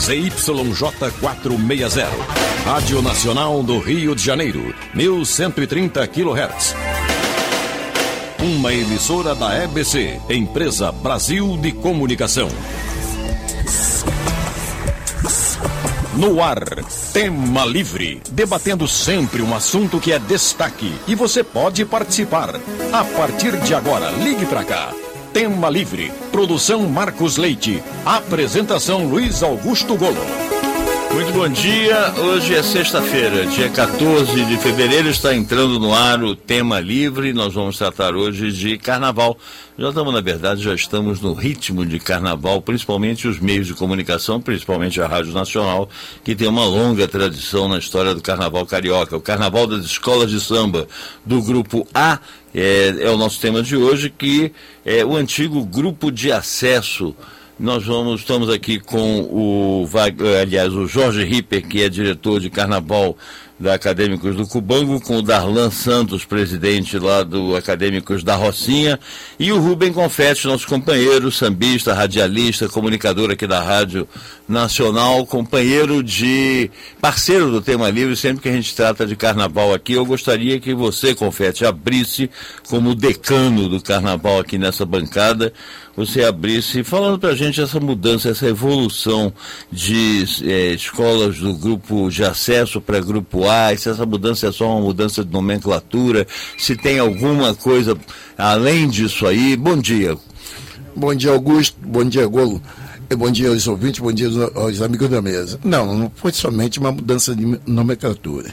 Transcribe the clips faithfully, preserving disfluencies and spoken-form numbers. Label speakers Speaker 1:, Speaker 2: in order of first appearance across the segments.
Speaker 1: Z Y J quatrocentos e sessenta, Rádio Nacional do Rio de Janeiro, mil cento e trinta quilohertz. Uma emissora da E B C, Empresa Brasil de Comunicação. No ar, Tema Livre, debatendo sempre um assunto que é destaque e você pode participar. A partir de agora, ligue para cá. Tema Livre, produção Marcos Leite, apresentação Luiz Augusto Golo.
Speaker 2: Muito bom dia, hoje é sexta-feira, dia quatorze de fevereiro, está entrando no ar o Tema Livre. Nós vamos tratar hoje de carnaval. Já estamos, na verdade, já estamos no ritmo de carnaval, principalmente os meios de comunicação, principalmente a Rádio Nacional, que tem uma longa tradição na história do carnaval carioca. O carnaval das escolas de samba do Grupo A é, é o nosso tema de hoje, que é o antigo Grupo de Acesso. Nós vamos, estamos aqui com o, aliás, o Jorge Ripper, que é diretor de carnaval da Acadêmicos do Cubango, com o Darlan Santos, presidente lá do Acadêmicos da Rocinha, e o Rubem Confetti, nosso companheiro, sambista, radialista, comunicador aqui da Rádio Nacional, companheiro de, parceiro do Tema Livre, sempre que a gente trata de carnaval aqui. Eu gostaria que você, Confetti, abrisse como decano do carnaval aqui nessa bancada, você abrisse, falando pra gente essa mudança, essa evolução de eh, escolas do grupo de acesso para grupo A, se essa mudança é só uma mudança de nomenclatura, se tem alguma coisa além disso aí. Bom dia.
Speaker 3: Bom dia, Augusto, bom dia, Golo, bom dia aos ouvintes, bom dia aos amigos da mesa. Não, não foi somente uma mudança de nomenclatura.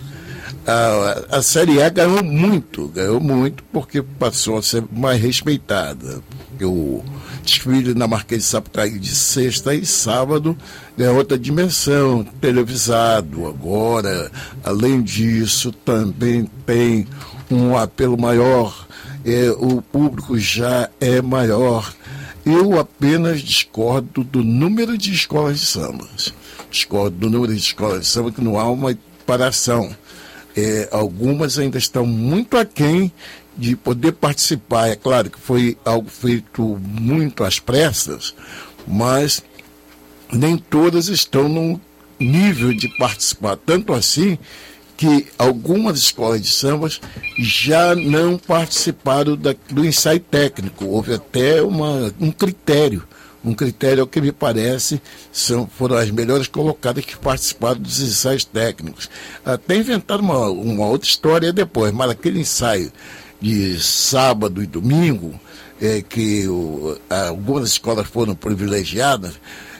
Speaker 3: A, a Série A ganhou muito, ganhou muito porque passou a ser mais respeitada. O desfile na Marquês de Sapucaí de sexta e sábado é outra dimensão, televisado agora. Além disso, também tem um apelo maior, é, o público já é maior. Eu apenas discordo do número de escolas de samba. Discordo do número de escolas de samba, que não há uma equiparação. É, algumas ainda estão muito aquém de poder participar. É claro que foi algo feito muito às pressas, mas nem todas estão num nível de participar. Tanto assim que algumas escolas de sambas já não participaram da, do ensaio técnico. Houve até uma, um critério. Um critério, ao que me parece, são, foram as melhores colocadas que participaram dos ensaios técnicos. Até inventaram uma, uma outra história depois, mas aquele ensaio de sábado e domingo, é, que o, algumas escolas foram privilegiadas,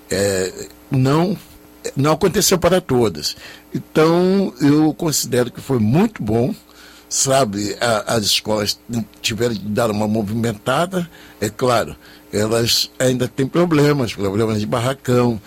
Speaker 3: é, não, não aconteceu para todas. Então, eu considero que foi muito bom. Sabe, a, as escolas tiveram de dar uma movimentada, é claro, elas ainda têm problemas, problemas de barracão,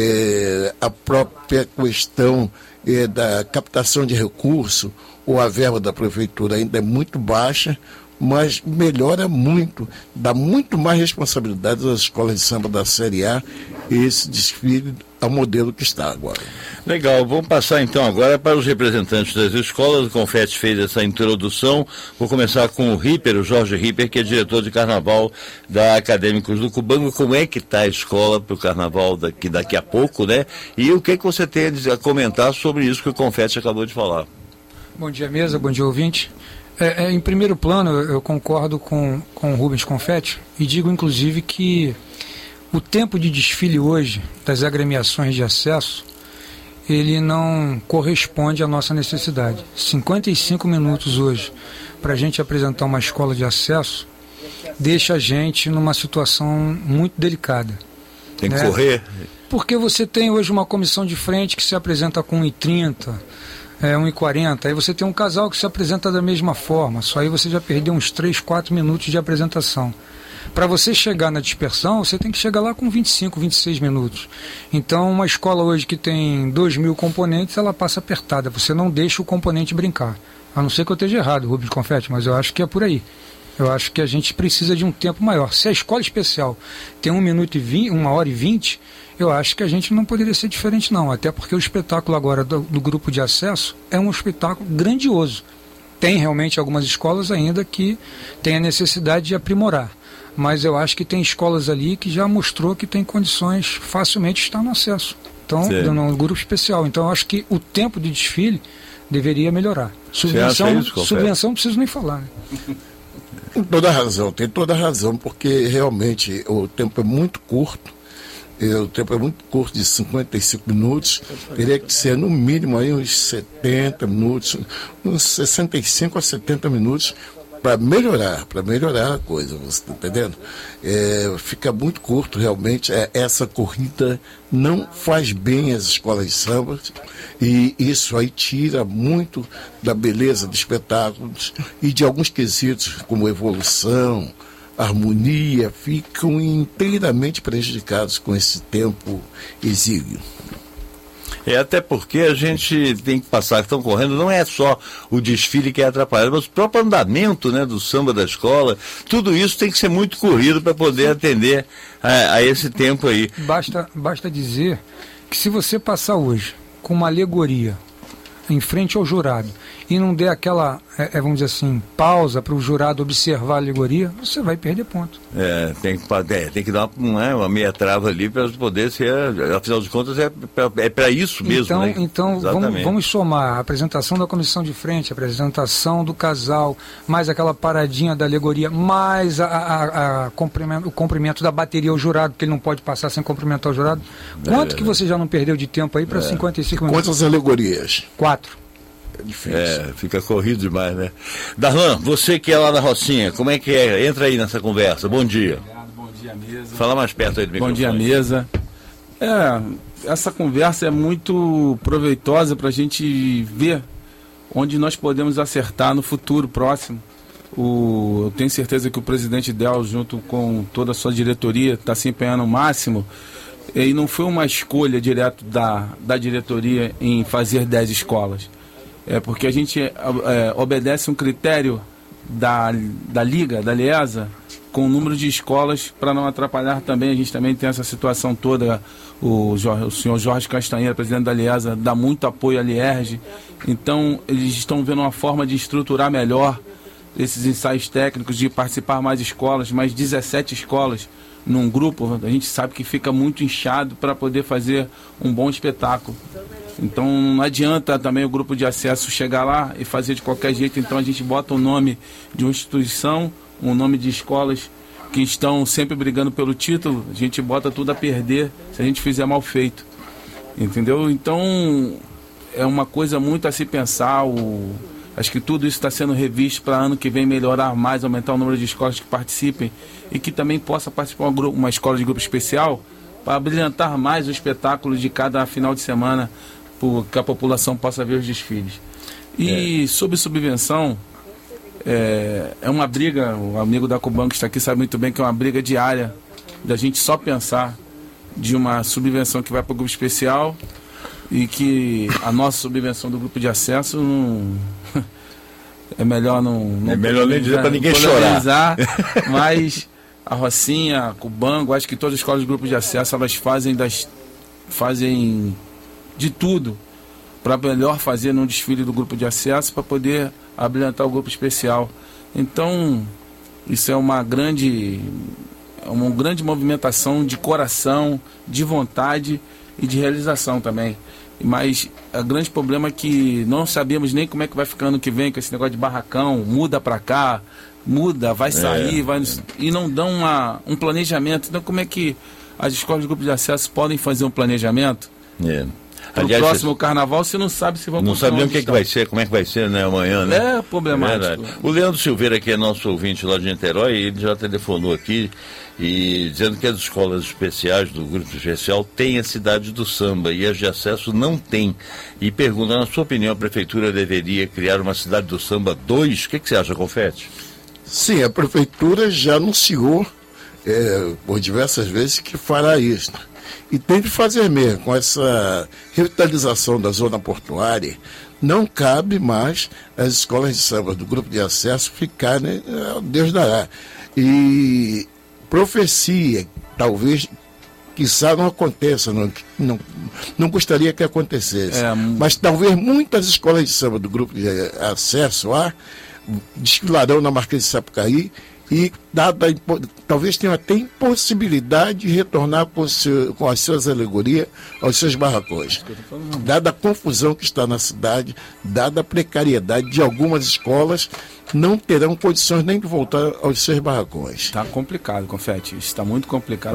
Speaker 3: é, a própria questão é, da captação de recurso, ou a verba da prefeitura ainda é muito baixa, mas melhora muito, dá muito mais responsabilidade às escolas de samba da Série A, esse desfile ao modelo que está agora.
Speaker 2: Legal, vamos passar então agora para os representantes das escolas. O Confetti fez essa introdução. Vou começar com o Ripper, o Jorge Ripper, que é diretor de carnaval da Acadêmicos do Cubango. Como é que está a escola para o carnaval daqui, daqui a pouco, né? E o que, que você tem a comentar sobre isso que o Confetti acabou de falar?
Speaker 4: Bom dia, mesa, bom dia, ouvinte. É, é, em primeiro plano, eu, eu concordo com, com o Rubens Confetti e digo, inclusive, que o tempo de desfile hoje das agremiações de acesso, ele não corresponde à nossa necessidade. cinquenta e cinco minutos hoje para a gente apresentar uma escola de acesso deixa a gente numa situação muito delicada.
Speaker 2: Tem que
Speaker 4: né?
Speaker 2: correr?
Speaker 4: Porque você tem hoje uma comissão de frente que se apresenta com um e trinta, é, um e quarenta, aí você tem um casal que se apresenta da mesma forma, só aí você já perdeu uns três, quatro minutos de apresentação. Para você chegar na dispersão, você tem que chegar lá com vinte e cinco, vinte e seis minutos. Então, uma escola hoje que tem dois mil componentes, ela passa apertada. Você não deixa o componente brincar. A não ser que eu esteja errado, Rubens Confetti, mas eu acho que é por aí. Eu acho que a gente precisa de um tempo maior. Se a escola especial tem um minuto e vinte, uma hora e vinte, eu acho que a gente não poderia ser diferente, não. Até porque o espetáculo agora do, do grupo de acesso é um espetáculo grandioso. Tem realmente algumas escolas ainda que têm a necessidade de aprimorar. Mas eu acho que tem escolas ali que já mostrou que tem condições facilmente de estar no acesso. Então, no grupo especial. Então, eu acho que o tempo de desfile deveria melhorar. Subvenção,
Speaker 2: isso,
Speaker 4: subvenção não preciso nem falar, né?
Speaker 3: Tem toda razão, tem toda razão, porque realmente o tempo é muito curto. O tempo é muito curto, de cinquenta e cinco minutos. Teria que ser no mínimo aí uns setenta minutos, uns sessenta e cinco a setenta minutos para melhorar, para melhorar a coisa, você está entendendo? É, fica muito curto realmente, é, essa corrida não faz bem às escolas de samba e isso aí tira muito da beleza dos espetáculos e de alguns quesitos como evolução, harmonia, ficam inteiramente prejudicados com esse tempo exíguo.
Speaker 2: É, até porque a gente tem que passar, que estão correndo, não é só o desfile que é atrapalhado, mas o próprio andamento, né, do samba da escola, tudo isso tem que ser muito corrido para poder atender a, a esse tempo aí.
Speaker 4: Basta, basta dizer que se você passar hoje com uma alegoria em frente ao jurado e não der aquela, é, vamos dizer assim, pausa para o jurado observar a alegoria, você vai perder ponto.
Speaker 2: É, tem que, é, tem que dar uma, é, uma meia trava ali para poder ser, afinal de contas, é para é isso mesmo.
Speaker 4: Então,
Speaker 2: né?
Speaker 4: então vamos, vamos somar a apresentação da comissão de frente, a apresentação do casal, mais aquela paradinha da alegoria, mais a, a, a cumprimento, o cumprimento da bateria ao jurado, que ele não pode passar sem cumprimentar o jurado. Quanto é, que você já não perdeu de tempo aí para é. cinquenta e cinco minutos?
Speaker 3: Quantas alegorias?
Speaker 4: Quatro.
Speaker 3: É difícil.
Speaker 2: É, fica corrido demais, né? Darlan, você que é lá na Rocinha, como é que é? Entra aí nessa conversa. Bom dia.
Speaker 5: Obrigado, bom dia, mesa.
Speaker 2: Fala mais perto aí do microfone.
Speaker 5: Bom dia, mesa. É, essa conversa é muito proveitosa para a gente ver onde nós podemos acertar no futuro próximo. O, eu tenho certeza que o presidente Del, junto com toda a sua diretoria, está se empenhando ao máximo. E não foi uma escolha direto da, da diretoria em fazer dez escolas. É porque a gente é, obedece um critério da, da Liga, da Liesa, com o número de escolas, para não atrapalhar também. A gente também tem essa situação toda. O, Jorge, o senhor Jorge Castanheira, presidente da Liesa, dá muito apoio à Lierge. Então, eles estão vendo uma forma de estruturar melhor esses ensaios técnicos, de participar mais escolas, mais dezessete escolas num grupo. A gente sabe que fica muito inchado para poder fazer um bom espetáculo. Então não adianta também o grupo de acesso chegar lá e fazer de qualquer jeito. Então a gente bota o nome de uma instituição, um nome de escolas que estão sempre brigando pelo título, a gente bota tudo a perder se a gente fizer mal feito. Entendeu? Então é uma coisa muito a se pensar. O... Acho que tudo isso está sendo revisto para ano que vem melhorar mais, aumentar o número de escolas que participem e que também possa participar uma, uma escola de grupo especial para brilhantar mais o espetáculo de cada final de semana, para que a população possa ver os desfiles. E é. sobre subvenção, é, é uma briga, o amigo da Cubanco que está aqui sabe muito bem que é uma briga diária da gente só pensar de uma subvenção que vai para o grupo especial e que a nossa subvenção do grupo de acesso não, é melhor não, não
Speaker 2: é melhor nem dizer para ninguém chorar,
Speaker 5: mas a Rocinha, a Cubango, acho que todas as escolas de grupo de acesso elas fazem das fazem de tudo para melhor fazer num desfile do grupo de acesso para poder abrilhantar o grupo especial. Então isso é uma grande uma grande movimentação de coração, de vontade e de realização também. Mas o grande problema é que não sabemos nem como é que vai ficar ano que vem com esse negócio de barracão, muda para cá, muda, vai sair, é, vai, é. e não dão uma, um planejamento. Então como é que as escolas de grupo de acesso podem fazer um planejamento?
Speaker 2: É.
Speaker 5: Para o próximo carnaval, você não sabe se vão
Speaker 2: Não sabe nem o que, é que vai ser, como é que vai ser, né, amanhã, né?
Speaker 5: É problemático.
Speaker 2: É o Leandro Silveira, que é nosso ouvinte lá de Niterói, ele já telefonou aqui e dizendo que as escolas especiais do grupo especial têm a cidade do samba e as de acesso não tem. E pergunta, na sua opinião, a prefeitura deveria criar uma cidade do samba dois? O que, que você acha, Confete?
Speaker 3: Sim, a prefeitura já anunciou é, por diversas vezes que fará isso. E tem de fazer mesmo, com essa revitalização da zona portuária, não cabe mais as escolas de samba do grupo de acesso ficarem, Deus dará. E profecia, talvez, quiçá não aconteça, não, não, não gostaria que acontecesse, é, mas talvez muitas escolas de samba do grupo de acesso lá desfilarão na Marquês de Sapucaí, e dada, talvez tenha até impossibilidade de retornar com, seu, com as suas alegorias aos seus barracões. Dada a confusão que está na cidade, dada a precariedade de algumas escolas, não terão condições nem de voltar aos seus barracões.
Speaker 5: Está complicado, Confete. Está muito complicado.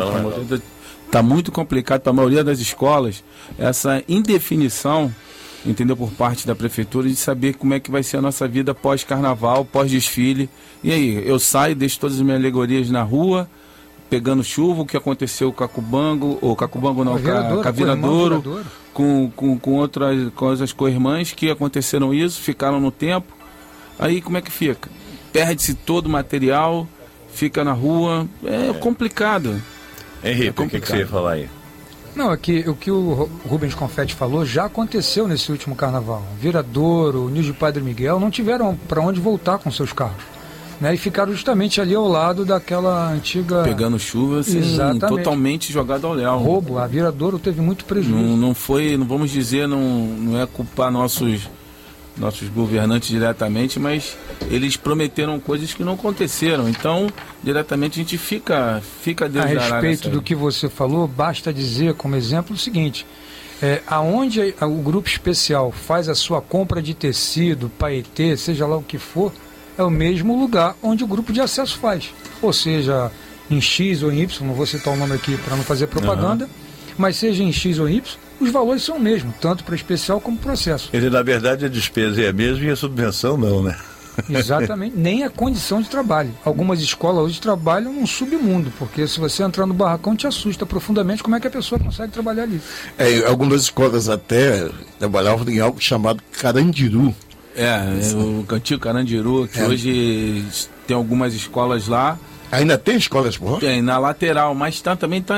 Speaker 5: Está muito complicado para a maioria das escolas essa indefinição, entendeu, por parte da prefeitura, de saber como é que vai ser a nossa vida pós-carnaval, pós-desfile. E aí, eu saio, deixo todas as minhas alegorias na rua, pegando chuva, o que aconteceu com a Cacubango, ou Cacubango não, com a Viradouro, com, com, com outras coisas co-irmãs que aconteceram isso, ficaram no tempo. Aí como é que fica? Perde-se todo o material, fica na rua, é, é. complicado.
Speaker 2: Henrique, é complicado. O que, que você ia falar aí?
Speaker 4: Não, é que o que o Rubens Confetti falou já aconteceu nesse último carnaval. Viradouro, o Nil de Padre Miguel não tiveram para onde voltar com seus carros, né? E ficaram justamente ali ao lado daquela antiga...
Speaker 5: Pegando chuva, assim, totalmente jogado ao léu.
Speaker 4: Roubo, a Viradouro teve muito prejuízo.
Speaker 5: Não, não foi, não vamos dizer, não, não é culpar nossos... nossos governantes diretamente, mas eles prometeram coisas que não aconteceram. Então, diretamente a gente fica, fica
Speaker 4: a respeito do que você falou, basta dizer como exemplo o seguinte: é, aonde o grupo especial faz a sua compra de tecido, paetê, seja lá o que for, é o mesmo lugar onde o grupo de acesso faz. Ou seja, em X ou em Y, não vou citar o nome aqui para não fazer propaganda, uhum. mas seja em X ou em Y, os valores são o mesmo, tanto para especial como processo.
Speaker 2: Ele, na verdade, a despesa é a mesma e a subvenção não, né?
Speaker 4: Exatamente, nem a condição de trabalho. Algumas escolas hoje trabalham num submundo, porque se você entrar no barracão te assusta profundamente como é que a pessoa consegue trabalhar ali.
Speaker 3: É, algumas escolas até trabalhavam em algo chamado carandiru.
Speaker 5: É, é o antigo carandiru, que é. hoje tem algumas escolas lá.
Speaker 3: Ainda tem escolas por lá?
Speaker 5: Tem, na lateral, mas tá, também está...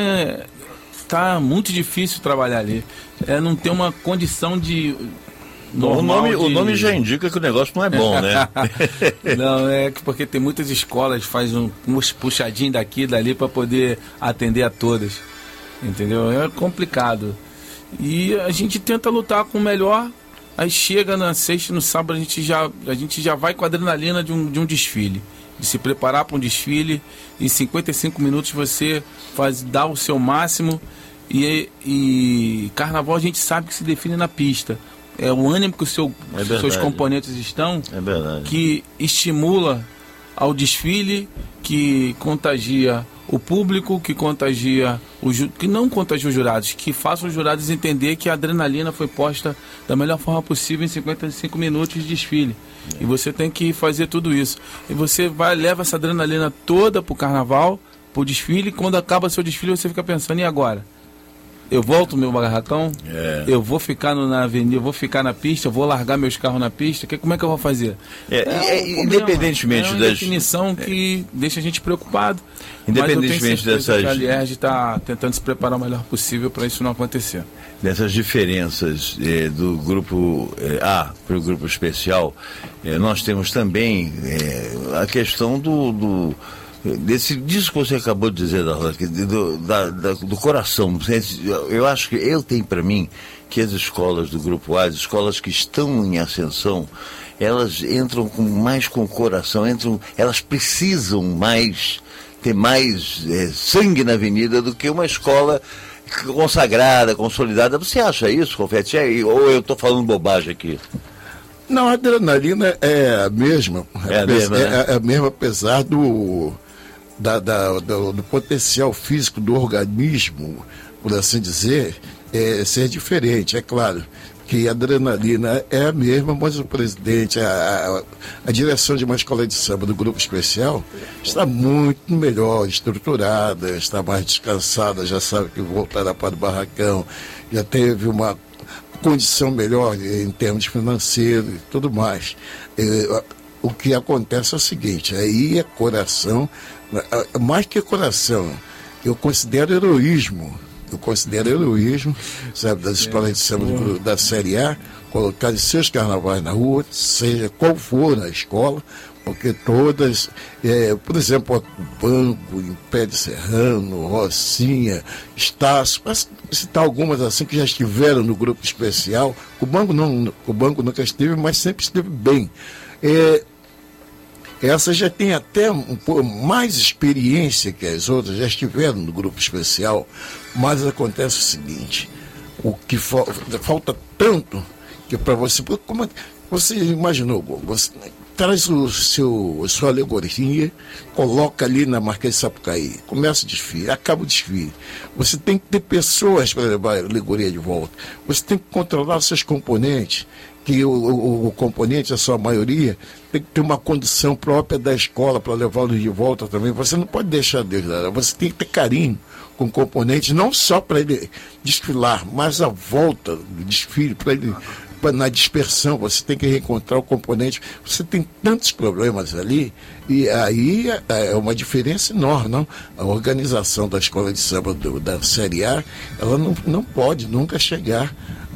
Speaker 5: Tá muito difícil trabalhar ali. É, não tem uma condição de...
Speaker 2: O nome, de... o nome já indica que o negócio não é bom, né?
Speaker 5: Não, é porque tem muitas escolas que fazem um, um puxadinho daqui e dali para poder atender a todas. Entendeu? É complicado. E a gente tenta lutar com o melhor. Aí chega na sexta e no sábado a gente já, a gente já vai com a adrenalina de um, de um desfile. De se preparar para um desfile. Em cinquenta e cinco minutos você faz, dá o seu máximo. E, e carnaval a gente sabe que se define na pista. É o ânimo que o seu, é os seus componentes estão,
Speaker 2: é
Speaker 5: que estimula ao desfile, que contagia o público, que contagia o ju... que não contagia os jurados, que faça os jurados entender que a adrenalina foi posta da melhor forma possível em cinquenta e cinco minutos de desfile. É. E você tem que fazer tudo isso. E você vai leva essa adrenalina toda pro carnaval, pro desfile, e quando acaba seu desfile você fica pensando, e agora? Eu volto meu barracão, é. eu vou ficar no, na avenida, eu vou ficar na pista, eu vou largar meus carros na pista, que, como é que eu vou fazer?
Speaker 2: É, é, é, um independentemente
Speaker 5: é uma
Speaker 2: das...
Speaker 5: definição que é. deixa a gente preocupado.
Speaker 2: Independentemente dessas...
Speaker 5: A Lierge está tentando se preparar o melhor possível para isso não acontecer.
Speaker 2: Dessas diferenças é, do grupo é, A para o grupo especial, é, nós temos também é, a questão do... do Desse, disso que você acabou de dizer, do, da, da, do coração. Eu acho que eu tenho para mim que as escolas do Grupo A, as escolas que estão em ascensão, elas entram com, mais com o coração, entram, elas precisam mais, ter mais é, sangue na avenida do que uma escola consagrada, consolidada. Você acha isso, Confetti? Ou eu estou falando bobagem aqui?
Speaker 3: Não, a adrenalina é a mesma.
Speaker 2: É a mesma,
Speaker 3: é,
Speaker 2: né?
Speaker 3: é a mesma, apesar do... Da, da, do, do potencial físico do organismo, por assim dizer, é, ser diferente. É claro que a adrenalina é a mesma, mas o presidente, a, a, a direção de uma escola de samba do grupo especial está muito melhor estruturada, está mais descansada, já sabe que voltará para o barracão, já teve uma condição melhor em termos financeiros e tudo mais. É, o que acontece é o seguinte, aí é coração, mais que coração, eu considero heroísmo, eu considero heroísmo, sabe, das escolas de samba do, da Série A, colocar seus carnavais na rua, seja qual for a escola, porque todas, é, por exemplo, o Banco, Império Serrano, Rocinha, Estácio, para citar algumas assim que já estiveram no grupo especial, o Banco não, o Banco nunca esteve, mas sempre esteve bem. É, Essa já tem até um pouco mais experiência que as outras, já estiveram no grupo especial, mas acontece o seguinte, o que falta, falta tanto que para você, como você imaginou, você traz o seu, a sua alegoria, coloca ali na Marquês de Sapucaí, começa o desfile, acaba o desfile. Você tem que ter pessoas para levar a alegoria de volta. Você tem que controlar os seus componentes, que o, o, o componente, a sua maioria, tem que ter uma condição própria da escola para levá-los de volta também. Você não pode deixar deles lá, você tem que ter carinho com o componente, não só para ele desfilar, mas a volta do desfile, para ele... na dispersão, você tem que reencontrar o componente, você tem tantos problemas ali, e aí é uma diferença enorme, não? A organização da escola de samba do, da Série A, ela não, não pode nunca chegar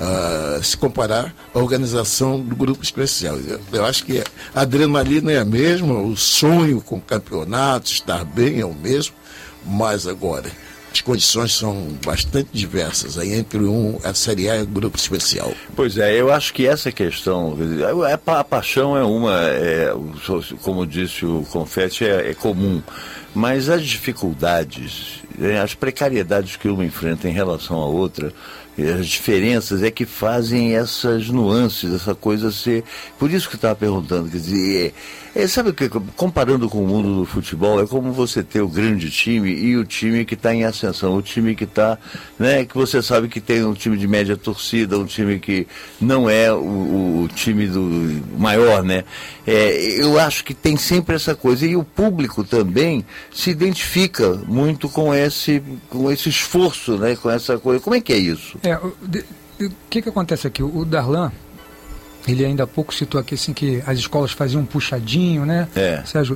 Speaker 3: a se comparar à organização do grupo especial. Eu, eu acho que a adrenalina é a mesma, o sonho com o campeonato, estar bem é o mesmo, mas agora as condições são bastante diversas aí entre um, a Série A e o grupo especial.
Speaker 2: Pois é, eu acho que essa questão, a paixão é uma, é, como disse o Confetti, é, é comum, mas as dificuldades, as precariedades que uma enfrenta em relação à outra, as diferenças é que fazem essas nuances, essa coisa ser... Por isso que eu estava perguntando, quer dizer, é, é, sabe o que, comparando com o mundo do futebol, é como você ter o grande time e o time que está em ascensão, o time que está, né, que você sabe que tem um time de média torcida, um time que não é o, o time do maior, né? É, eu acho que tem sempre essa coisa, e o público também se identifica muito com esse, com esse esforço, né, com essa coisa. Como é que é isso?
Speaker 4: É, o de, de, que que acontece aqui? O, o Darlan, ele ainda há pouco citou aqui assim que as escolas faziam um puxadinho, né?
Speaker 2: É.
Speaker 4: Sérgio,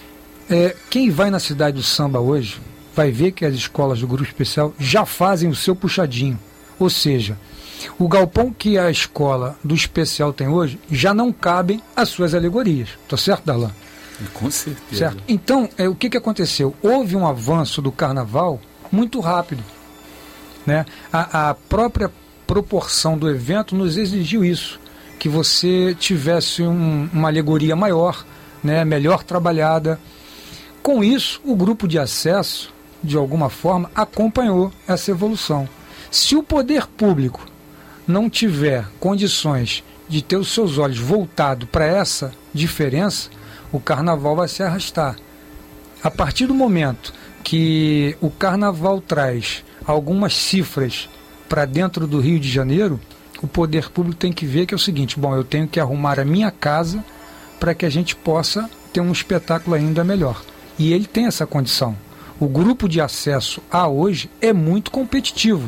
Speaker 4: é, quem vai na cidade do samba hoje vai ver que as escolas do grupo especial já fazem o seu puxadinho. Ou seja, o galpão que a escola do especial tem hoje já não cabem as suas alegorias. Tá certo, Darlan?
Speaker 5: Com certeza.
Speaker 4: Certo? Então, é, o que, que aconteceu? Houve um avanço do carnaval muito rápido. Né? A, a própria proporção do evento nos exigiu isso, que você tivesse um, uma alegoria maior, né, melhor trabalhada. Com isso, o grupo de acesso, de alguma forma, acompanhou essa evolução. Se o poder público não tiver condições de ter os seus olhos voltados para essa diferença, o carnaval vai se arrastar. A partir do momento que o carnaval traz algumas cifras para dentro do Rio de Janeiro, o poder público tem que ver que é o seguinte: bom, eu tenho que arrumar a minha casa para que a gente possa ter um espetáculo ainda melhor. E ele tem essa condição. O grupo de acesso a hoje é muito competitivo.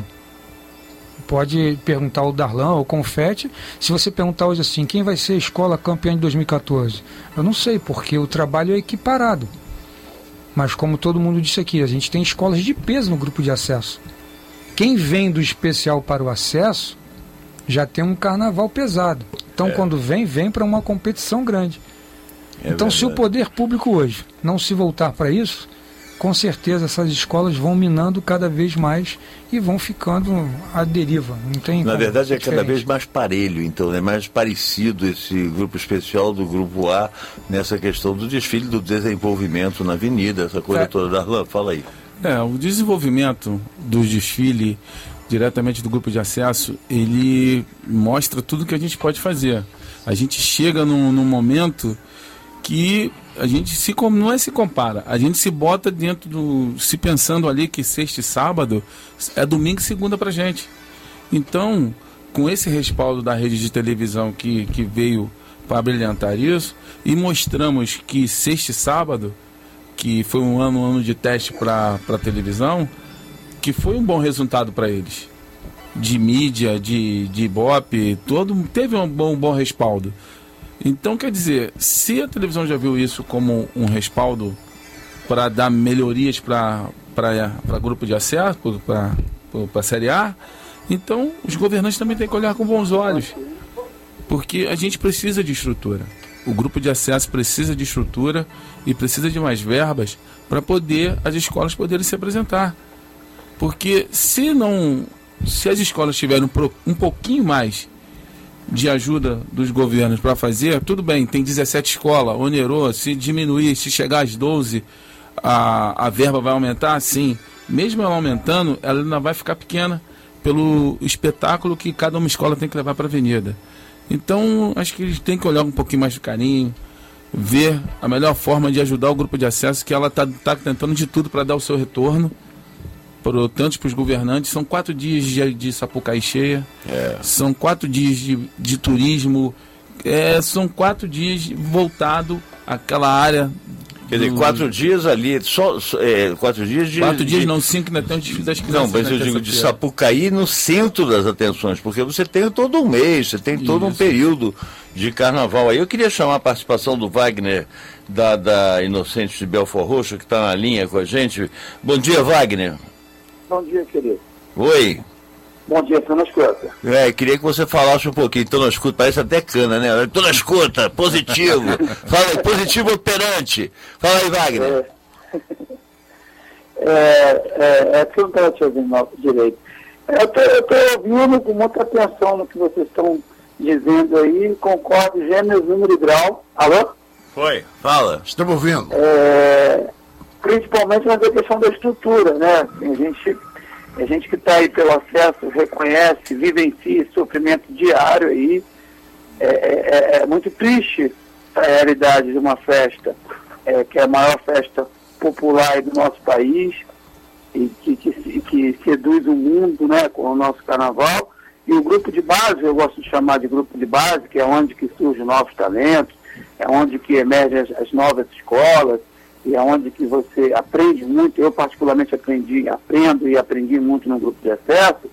Speaker 4: Pode perguntar ao Darlan ou ao Confetti, se você perguntar hoje assim, quem vai ser a escola campeã de dois mil e quatorze? Eu não sei, porque o trabalho é equiparado. Mas como todo mundo disse aqui, a gente tem escolas de peso no grupo de acesso. Quem vem do especial para o acesso já tem um carnaval pesado. Então, é. quando vem, vem para uma competição grande. É então, verdade. Se o poder público hoje não se voltar para isso, com certeza essas escolas vão minando cada vez mais e vão ficando à deriva. Não tem
Speaker 2: Na verdade, é
Speaker 4: diferente.
Speaker 2: Cada vez mais parelho, então, é mais parecido esse grupo especial do grupo A nessa questão do desfile, do desenvolvimento na avenida, essa coisa é. toda. Darlan, fala aí.
Speaker 5: É, o desenvolvimento do desfile diretamente do grupo de acesso, ele mostra tudo que a gente pode fazer. A gente chega num, num momento que a gente se, não é se compara, a gente se bota dentro do... se pensando ali que sexta e sábado é domingo e segunda pra gente. Então, com esse respaldo da rede de televisão que, que veio para brilhantar isso, e mostramos que sexta e sábado, que foi um ano, um ano de teste para a televisão, que foi um bom resultado para eles. De mídia, de, de ibope, todo, teve um bom, um bom respaldo. Então, quer dizer, se a televisão já viu isso como um respaldo para dar melhorias para grupo de acesso, para a Série A, então os governantes também têm que olhar com bons olhos, porque a gente precisa de estrutura. O grupo de acesso precisa de estrutura e precisa de mais verbas para poder as escolas poderem se apresentar. Porque se não, se as escolas tiverem um pouquinho mais de ajuda dos governos para fazer, tudo bem, tem dezessete escolas, onerou, se diminuir, se chegar às doze, a, a verba vai aumentar? Sim. Mesmo ela aumentando, ela ainda vai ficar pequena pelo espetáculo que cada uma escola tem que levar para a avenida. Então, acho que eles têm que olhar um pouquinho mais de carinho, ver a melhor forma de ajudar o grupo de acesso, que ela está tá tentando de tudo para dar o seu retorno, pro, tanto para os governantes. São quatro dias de, de Sapucaí cheia, é. são quatro dias de, de turismo, é, são quatro dias voltado àquela área.
Speaker 2: Quer dizer, quatro dias ali, só, só é, quatro dias de...
Speaker 5: Quatro dias
Speaker 2: de...
Speaker 5: não, cinco ainda tem o desfile das crianças.
Speaker 2: Não, mas eu digo de Sapucaí no centro das atenções, porque você tem todo um mês, você tem todo Isso. um período de carnaval aí. Eu queria chamar a participação do Wagner, da, da Inocentes de Belford Roxo, que está na linha com a gente. Bom dia, Wagner.
Speaker 6: Bom dia, querido.
Speaker 2: Oi.
Speaker 6: Bom dia, estou na escuta.
Speaker 2: É, queria que você falasse um pouquinho. Estou na escuta, parece até cana, né? Estou na escuta, positivo. Fala aí, positivo operante. Fala aí, Wagner.
Speaker 6: É, é, é que eu não estava te ouvindo direito. Eu estou ouvindo com muita atenção no que vocês estão dizendo aí, concordo, gênero, número e grau. Alô?
Speaker 2: Foi, fala.
Speaker 3: Estamos ouvindo.
Speaker 6: É, principalmente na questão da estrutura, né? A gente... A gente que está aí pelo acesso reconhece, vivencia esse sofrimento diário aí. É, é, é muito triste a realidade de uma festa, é, que é a maior festa popular do nosso país, e que, que, que seduz o mundo, né, com o nosso carnaval. E o grupo de base, eu gosto de chamar de grupo de base, que é onde que surgem novos talentos, é onde que emergem as, as novas escolas, e é onde que você aprende muito. Eu particularmente aprendi, aprendo e aprendi muito no grupo de acesso.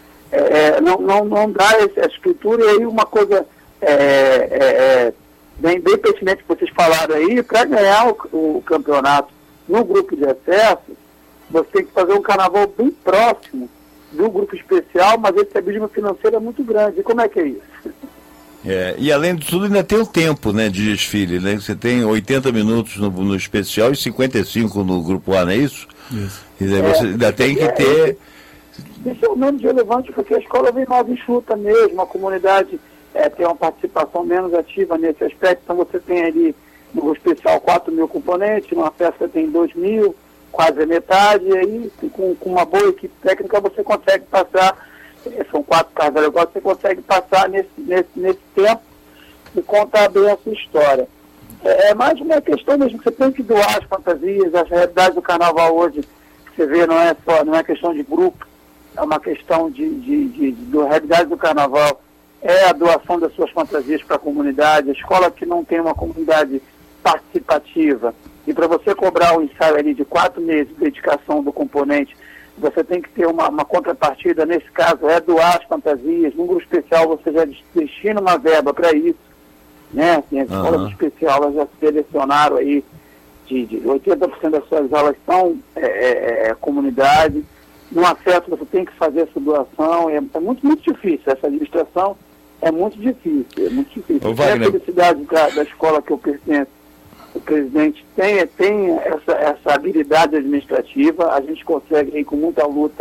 Speaker 6: É, não, não, não dá essa estrutura. E aí uma coisa é, é, é, bem, bem pertinente que vocês falaram aí, para ganhar o, o campeonato no grupo de acesso, você tem que fazer um carnaval bem próximo do grupo especial, mas esse abismo financeiro é muito grande. E como é que é isso?
Speaker 2: É, e além de tudo ainda tem o tempo, né, de desfile, né? Você tem oitenta minutos no, no especial e cinquenta e cinco no grupo A, não é isso? Isso. E daí você é, ainda tem que é, ter...
Speaker 6: Isso é o menos relevante, porque a escola vem mais enxuta mesmo, a comunidade é, tem uma participação menos ativa nesse aspecto. Então você tem ali no grupo especial quatro mil componentes, numa festa tem dois mil, quase a metade, e aí com, com uma boa equipe técnica você consegue passar... São quatro casas agora, você consegue passar nesse, nesse, nesse tempo e contar bem a sua história. É, é mais uma questão mesmo, que você tem que doar as fantasias, a realidade do carnaval hoje, que você vê, não é só, não é questão de grupo, é uma questão de, de, de, de, a realidade do carnaval, é a doação das suas fantasias para a comunidade. A escola que não tem uma comunidade participativa, e para você cobrar o ensaio ali de quatro meses de dedicação do componente, você tem que ter uma, uma contrapartida, nesse caso é doar as fantasias. No grupo especial você já destina uma verba para isso, né? Assim, as uhum. escolas especiais elas já selecionaram aí, de, de oitenta por cento das suas aulas são é, é, é, comunidade. No acesso você tem que fazer essa doação, é, é muito, muito difícil, essa administração é muito difícil, é muito difícil. É a felicidade da, da escola que eu pertenço. O presidente tem, tem essa, essa habilidade administrativa, a gente consegue aí, com muita luta,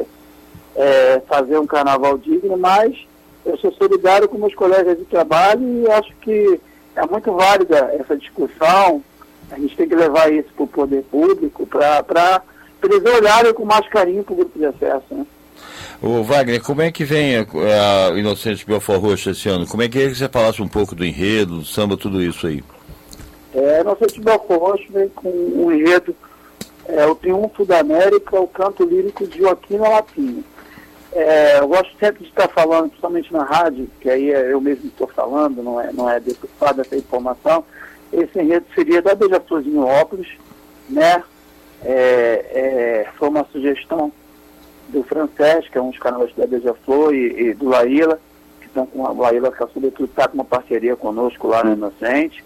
Speaker 6: é, fazer um carnaval digno, mas eu sou solidário com meus colegas de trabalho e acho que é muito válida essa discussão. A gente tem que levar isso para o poder público, para eles olharem com mais carinho para o grupo de acesso, né?
Speaker 2: Ô Wagner, como é que vem a, a Inocentes Belford Roxo esse ano? Como é que é que você falasse um pouco do enredo, do samba, tudo isso aí?
Speaker 6: É, Inocentes Belford Roxo vem com um enredo, é, o Triunfo da América, o canto lírico de Joaquim Latina. É, eu gosto sempre de estar falando, principalmente na rádio, que aí eu mesmo estou falando, não é, não é deputado essa informação. Esse enredo seria da Beija-Flor de Nilópolis, né? É, é, foi uma sugestão do Francesc, que é um dos canais da Beija-Flor, e, e do Laíla, que estão com a Laíla, que sobretudo está com uma parceria conosco lá no Inocente.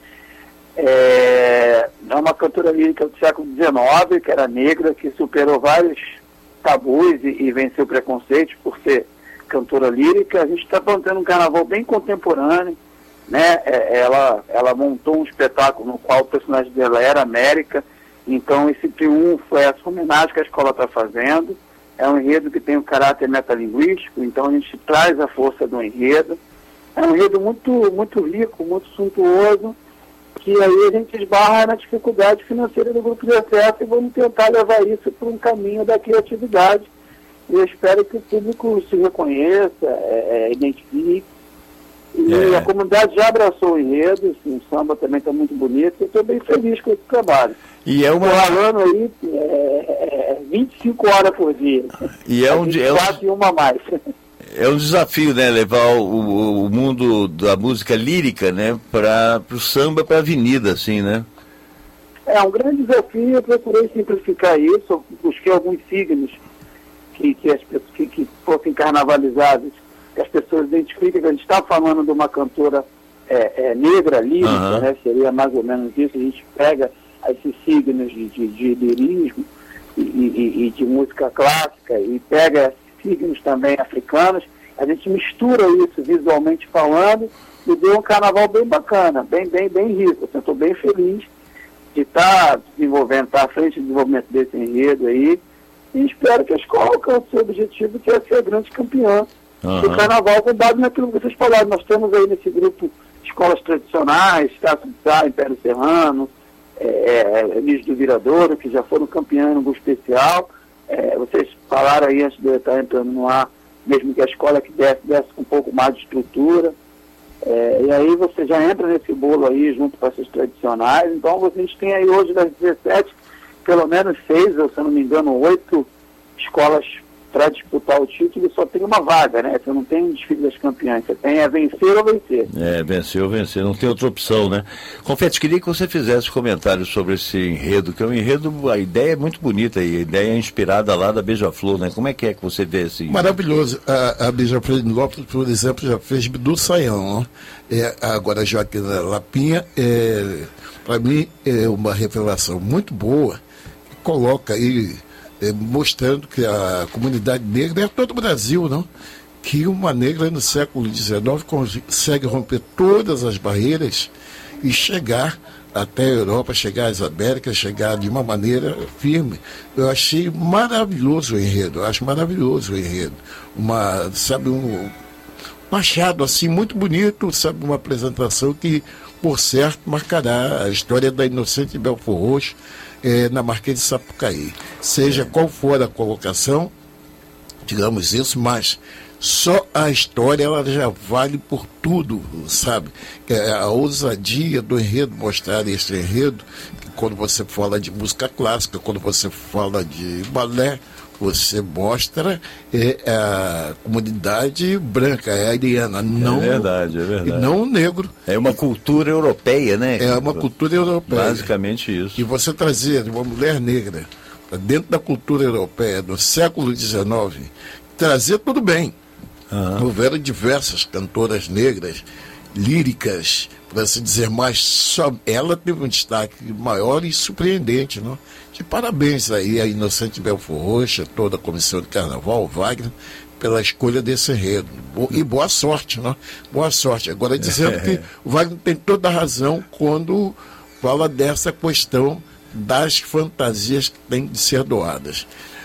Speaker 6: É, é uma cantora lírica do século dezenove, que era negra, que superou vários tabus e, e venceu preconceitos por ser cantora lírica. A gente está plantando um carnaval bem contemporâneo, né? É, ela, ela montou um espetáculo no qual o personagem dela era América. Então esse triunfo é essa homenagem que a escola está fazendo. É um enredo que tem um caráter metalinguístico, então a gente traz a força do enredo. é um enredo muito, muito rico, muito suntuoso, que aí a gente esbarra na dificuldade financeira do grupo de acesso e vamos tentar levar isso para um caminho da criatividade. E eu espero que o público se reconheça, é, é, identifique. E
Speaker 2: É.
Speaker 6: a comunidade já abraçou o enredo, assim, o samba também está muito bonito, eu estou bem feliz com esse trabalho.
Speaker 2: E é uma.
Speaker 6: Estou ralando aí é, é, vinte e cinco horas por dia.
Speaker 2: E é um, é um,
Speaker 6: quatro e uma a mais.
Speaker 2: é um desafio, né? Levar o, o mundo da música lírica, né? Para o samba, para a avenida, assim, né?
Speaker 6: É um grande desafio, eu procurei simplificar isso, eu busquei alguns signos que, que, as pessoas, que, que fossem carnavalizados, que as pessoas identifiquem que a gente está falando de uma cantora é, é, negra, lírica,
Speaker 2: Uhum.
Speaker 6: né? Seria mais ou menos isso, a gente pega esses signos de, de, de lirismo e, e, e de música clássica e pega signos também africanos, a gente mistura isso visualmente falando e deu um carnaval bem bacana, bem, bem, bem rico. Eu estou bem feliz de estar tá desenvolvendo, estar tá à frente do desenvolvimento desse enredo aí, e espero que a escola alcance o objetivo, que é ser a grande campeã
Speaker 2: Uhum.
Speaker 6: do carnaval, com base naquilo que vocês falaram. Nós temos aí nesse grupo escolas tradicionais, Taça do Sá, Império Serrano, é, é, Elis do Viradouro, que já foram campeãs no grupo especial. É, vocês falaram aí, antes de eu estar entrando no ar, mesmo que a escola que desse, desse com um pouco mais de estrutura. É, e aí você já entra nesse bolo aí, junto com essas tradicionais. Então a gente tem aí hoje, das dezessete, pelo menos seis, ou se eu não me engano, oito escolas para disputar o título, e só tem uma vaga, né? Você não tem um desfile das campeãs, você tem é vencer ou vencer.
Speaker 2: É, vencer ou vencer, não tem outra opção, né? Confete, queria que você fizesse comentários sobre esse enredo, que é um enredo, a ideia é muito bonita aí, a ideia é inspirada lá da Beija-Flor, né? Como é que é que você vê esse enredo?
Speaker 3: Maravilhoso. A, a Beija-Flor de Lopes, por exemplo, já fez do Saião. É, agora a Joaquina Lapinha, é, para mim, é uma revelação muito boa, que coloca aí, é, mostrando que a comunidade negra é todo o Brasil, não? Que uma negra no século dezenove consegue romper todas as barreiras e chegar até a Europa, chegar às Américas, chegar de uma maneira firme. Eu achei maravilhoso o enredo, eu acho maravilhoso o enredo. Uma, sabe, um, um achado assim muito bonito, sabe, uma apresentação que, por certo, marcará a história da Inocente Belfort Roxo é, na Marquês de Sapucaí. Seja qual for a colocação, digamos isso, mas só a história ela já vale por tudo, sabe? É a ousadia do enredo, mostrar esse enredo, que quando você fala de música clássica, quando você fala de balé, você mostra é, a comunidade branca, é a ariana, não,
Speaker 2: é verdade, é verdade.
Speaker 3: E não o negro.
Speaker 2: É uma cultura europeia, né?
Speaker 3: É uma cultura europeia.
Speaker 2: Basicamente isso.
Speaker 3: E você trazer uma mulher negra para dentro da cultura europeia do século dezenove, trazer tudo bem. Uhum. Houveram diversas cantoras negras, líricas, para se dizer mais, só ela teve um destaque maior e surpreendente, não? De parabéns aí a Inocente Belfort Roxo, toda a comissão de carnaval, Wagner, pela escolha desse enredo. E boa sorte, não? Boa sorte. Agora dizendo que o Wagner tem toda a razão quando fala dessa questão das fantasias que têm de ser doadas.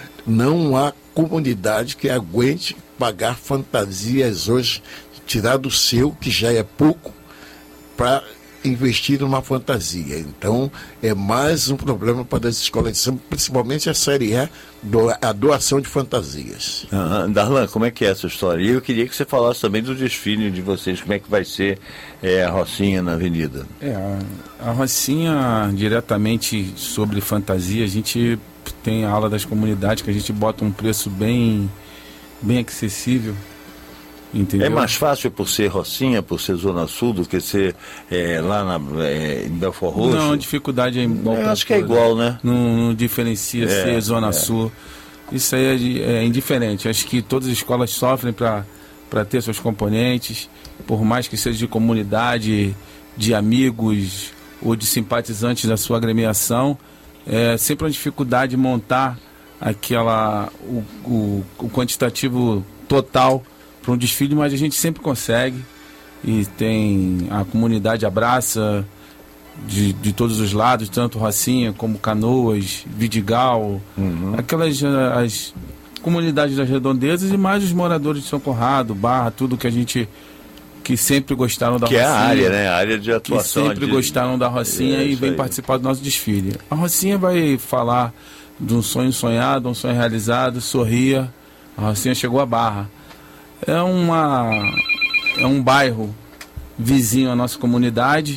Speaker 3: Não há comunidade que aguente pagar fantasias hoje, tirar do seu, que já é pouco, para investir numa fantasia. Então, é mais um problema para as escolas de samba, principalmente a Série E, do, a doação de fantasias.
Speaker 2: Uhum. Darlan, como é que é essa história? E eu queria que você falasse também do desfile de vocês, como é que vai ser é, a Rocinha na Avenida.
Speaker 5: É, a, a Rocinha, diretamente sobre fantasia, a gente tem a aula das comunidades, que a gente bota um preço bem, bem acessível. Entendeu?
Speaker 2: É mais fácil por ser Rocinha, por ser Zona Sul, do que ser é, lá na, é, em Belfort Roxo?
Speaker 5: Não, a dificuldade é igual.
Speaker 2: Eu acho que é igual, né?
Speaker 5: Não, não diferencia é, ser Zona é. Sul. Isso aí é, é indiferente. Acho que todas as escolas sofrem para ter seus componentes, por mais que seja de comunidade, de amigos ou de simpatizantes da sua agremiação. É sempre uma dificuldade montar aquela, o, o, o quantitativo total para um desfile, mas a gente sempre consegue, e tem a comunidade abraça de, de todos os lados, tanto Rocinha como Canoas, Vidigal, uhum. aquelas as comunidades das redondezas e mais os moradores de São Conrado, Barra, tudo que a gente que sempre gostaram da
Speaker 2: que
Speaker 5: Rocinha.
Speaker 2: Que é a área, né? A área de atuação.
Speaker 5: Que sempre
Speaker 2: de...
Speaker 5: gostaram da Rocinha é, e vem aí. participar do nosso desfile. A Rocinha vai falar de um sonho sonhado, um sonho realizado, sorria. A Rocinha chegou à Barra. É, uma, é um bairro vizinho à nossa comunidade,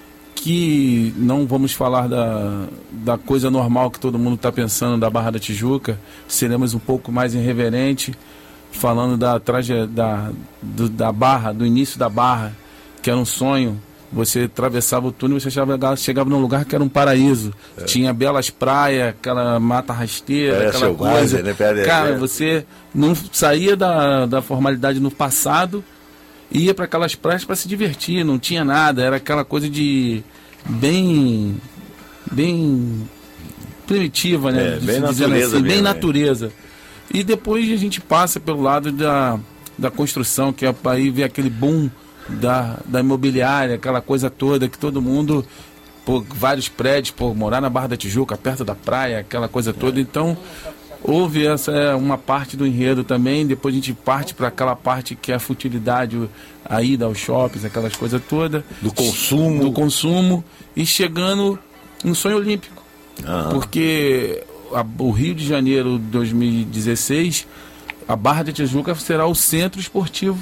Speaker 5: que não vamos falar da, da coisa normal que todo mundo está pensando da Barra da Tijuca, seremos um pouco mais irreverente, falando da, traje, da, do, da Barra, do início da Barra, que era um sonho. Você atravessava o túnel e você chegava, chegava num lugar que era um paraíso. É. Tinha belas praias, aquela mata rasteira, é, aquela coisa. Né? Cara, você não saía da, da formalidade no passado, ia para aquelas praias para se divertir, não tinha nada, era aquela coisa de bem bem primitiva, né?
Speaker 2: É, bem natureza,
Speaker 5: assim,
Speaker 2: mesmo,
Speaker 5: bem
Speaker 2: é.
Speaker 5: natureza. E depois a gente passa pelo lado da, da construção, que é para ir ver aquele boom da, da imobiliária, aquela coisa toda que todo mundo, por vários prédios, por morar na Barra da Tijuca, perto da praia, aquela coisa toda. É. Então houve essa é uma parte do enredo também, depois a gente parte para aquela parte que é a futilidade, a ida aos shoppings, aquelas coisas todas.
Speaker 2: Do consumo.
Speaker 5: Do consumo, e chegando no sonho olímpico. Aham. Porque a, o Rio de Janeiro de dois mil e dezesseis, a Barra da Tijuca será o centro esportivo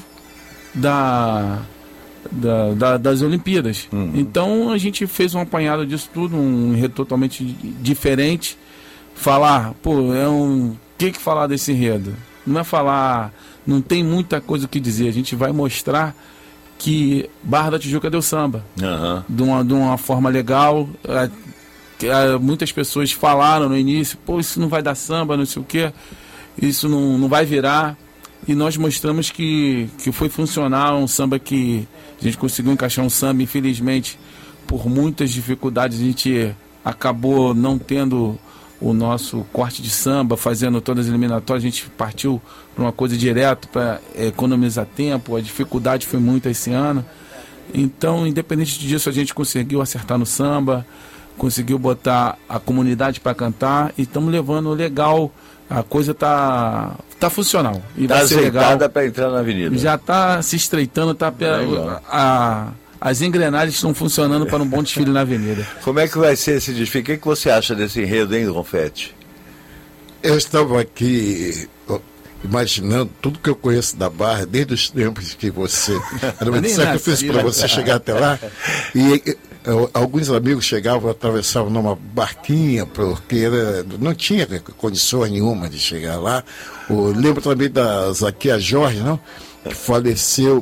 Speaker 5: da, da, da, das Olimpíadas. Uhum. Então a gente fez um apanhado disso tudo, um enredo totalmente diferente. Falar, pô, é um. O que que falar desse enredo? Não é falar. Não tem muita coisa o que dizer. A gente vai mostrar que Barra da Tijuca deu samba. Uhum. De, uma, de uma forma legal. É, é, muitas pessoas falaram no início, pô, isso não vai dar samba, não sei o quê. Isso não, não vai virar. E nós mostramos que, que foi funcionar um samba que a gente conseguiu encaixar um samba, infelizmente, por muitas dificuldades, a gente acabou não tendo o nosso corte de samba, fazendo todas as eliminatórias. A gente partiu para uma coisa direto para economizar tempo, a dificuldade foi muito esse ano. Então, independente disso, a gente conseguiu acertar no samba, conseguiu botar a comunidade para cantar e estamos levando legal. A coisa tá, tá funcional.
Speaker 2: Está azeitada para entrar na avenida.
Speaker 5: Já está se estreitando, tá a, a, as engrenagens estão funcionando para um bom desfile na avenida.
Speaker 2: Como é que vai ser esse desfile? O que, é que você acha desse enredo, hein, Ronfetti?
Speaker 3: Eu estava aqui imaginando tudo que eu conheço da Barra, desde os tempos que você... Era um sacrifício para você chegar até lá. E eu, alguns amigos chegavam, atravessavam numa barquinha, porque era, não tinha condições nenhuma de chegar lá. Eu lembro também da Zaquia Jorge, não? Que faleceu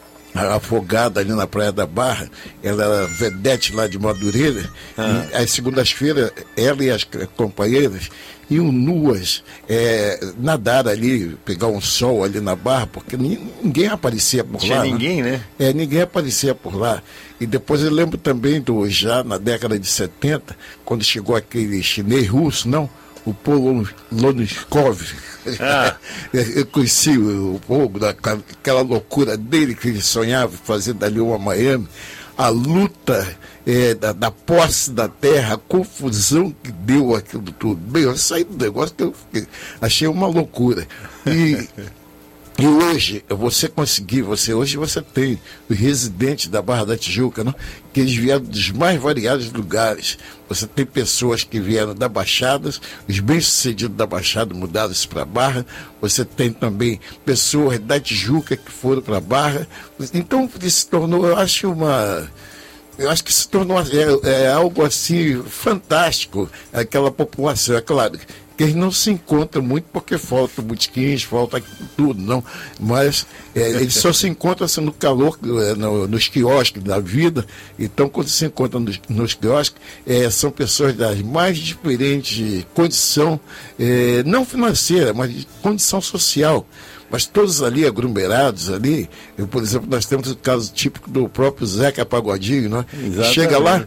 Speaker 3: afogada ali na Praia da Barra. Ela era vedete lá de Madureira. Ah. E às segundas-feiras, ela e as companheiras iam nuas é, nadar ali, pegar um sol ali na Barra, porque ninguém aparecia por
Speaker 2: Tinha
Speaker 3: lá.
Speaker 2: ninguém, né?
Speaker 3: né? É, ninguém aparecia por lá. E depois eu lembro também do, já na década de setenta, quando chegou aquele chinês russo, não? O Polo Loniskov. Ah. Eu conheci o povo, aquela loucura dele que ele sonhava fazer dali uma Miami. A luta é, da, da posse da terra, a confusão que deu aquilo tudo. Bem, eu saí do negócio que eu fiquei, achei uma loucura. E, e hoje, você conseguir, você, hoje você tem os residentes da Barra da Tijuca, não? Que eles vieram dos mais variados lugares. Você tem pessoas que vieram da Baixada, os bem-sucedidos da Baixada mudaram-se para a Barra. Você tem também pessoas da Tijuca que foram para a Barra. Então, se tornou, eu acho, uma... Eu acho que se tornou é, é algo assim fantástico, aquela população. É claro que eles não se encontram muito porque falta botequins, falta tudo, não. Mas é, eles só se encontram assim, no calor, no, nos quiosques da vida. Então, quando se encontram nos, nos quiosques, é, são pessoas das mais diferentes condição, é, não financeira, mas de condição social. Mas todos ali aglomerados ali, eu, por exemplo, nós temos o caso típico do próprio Zeca Pagodinho, né? Chega lá,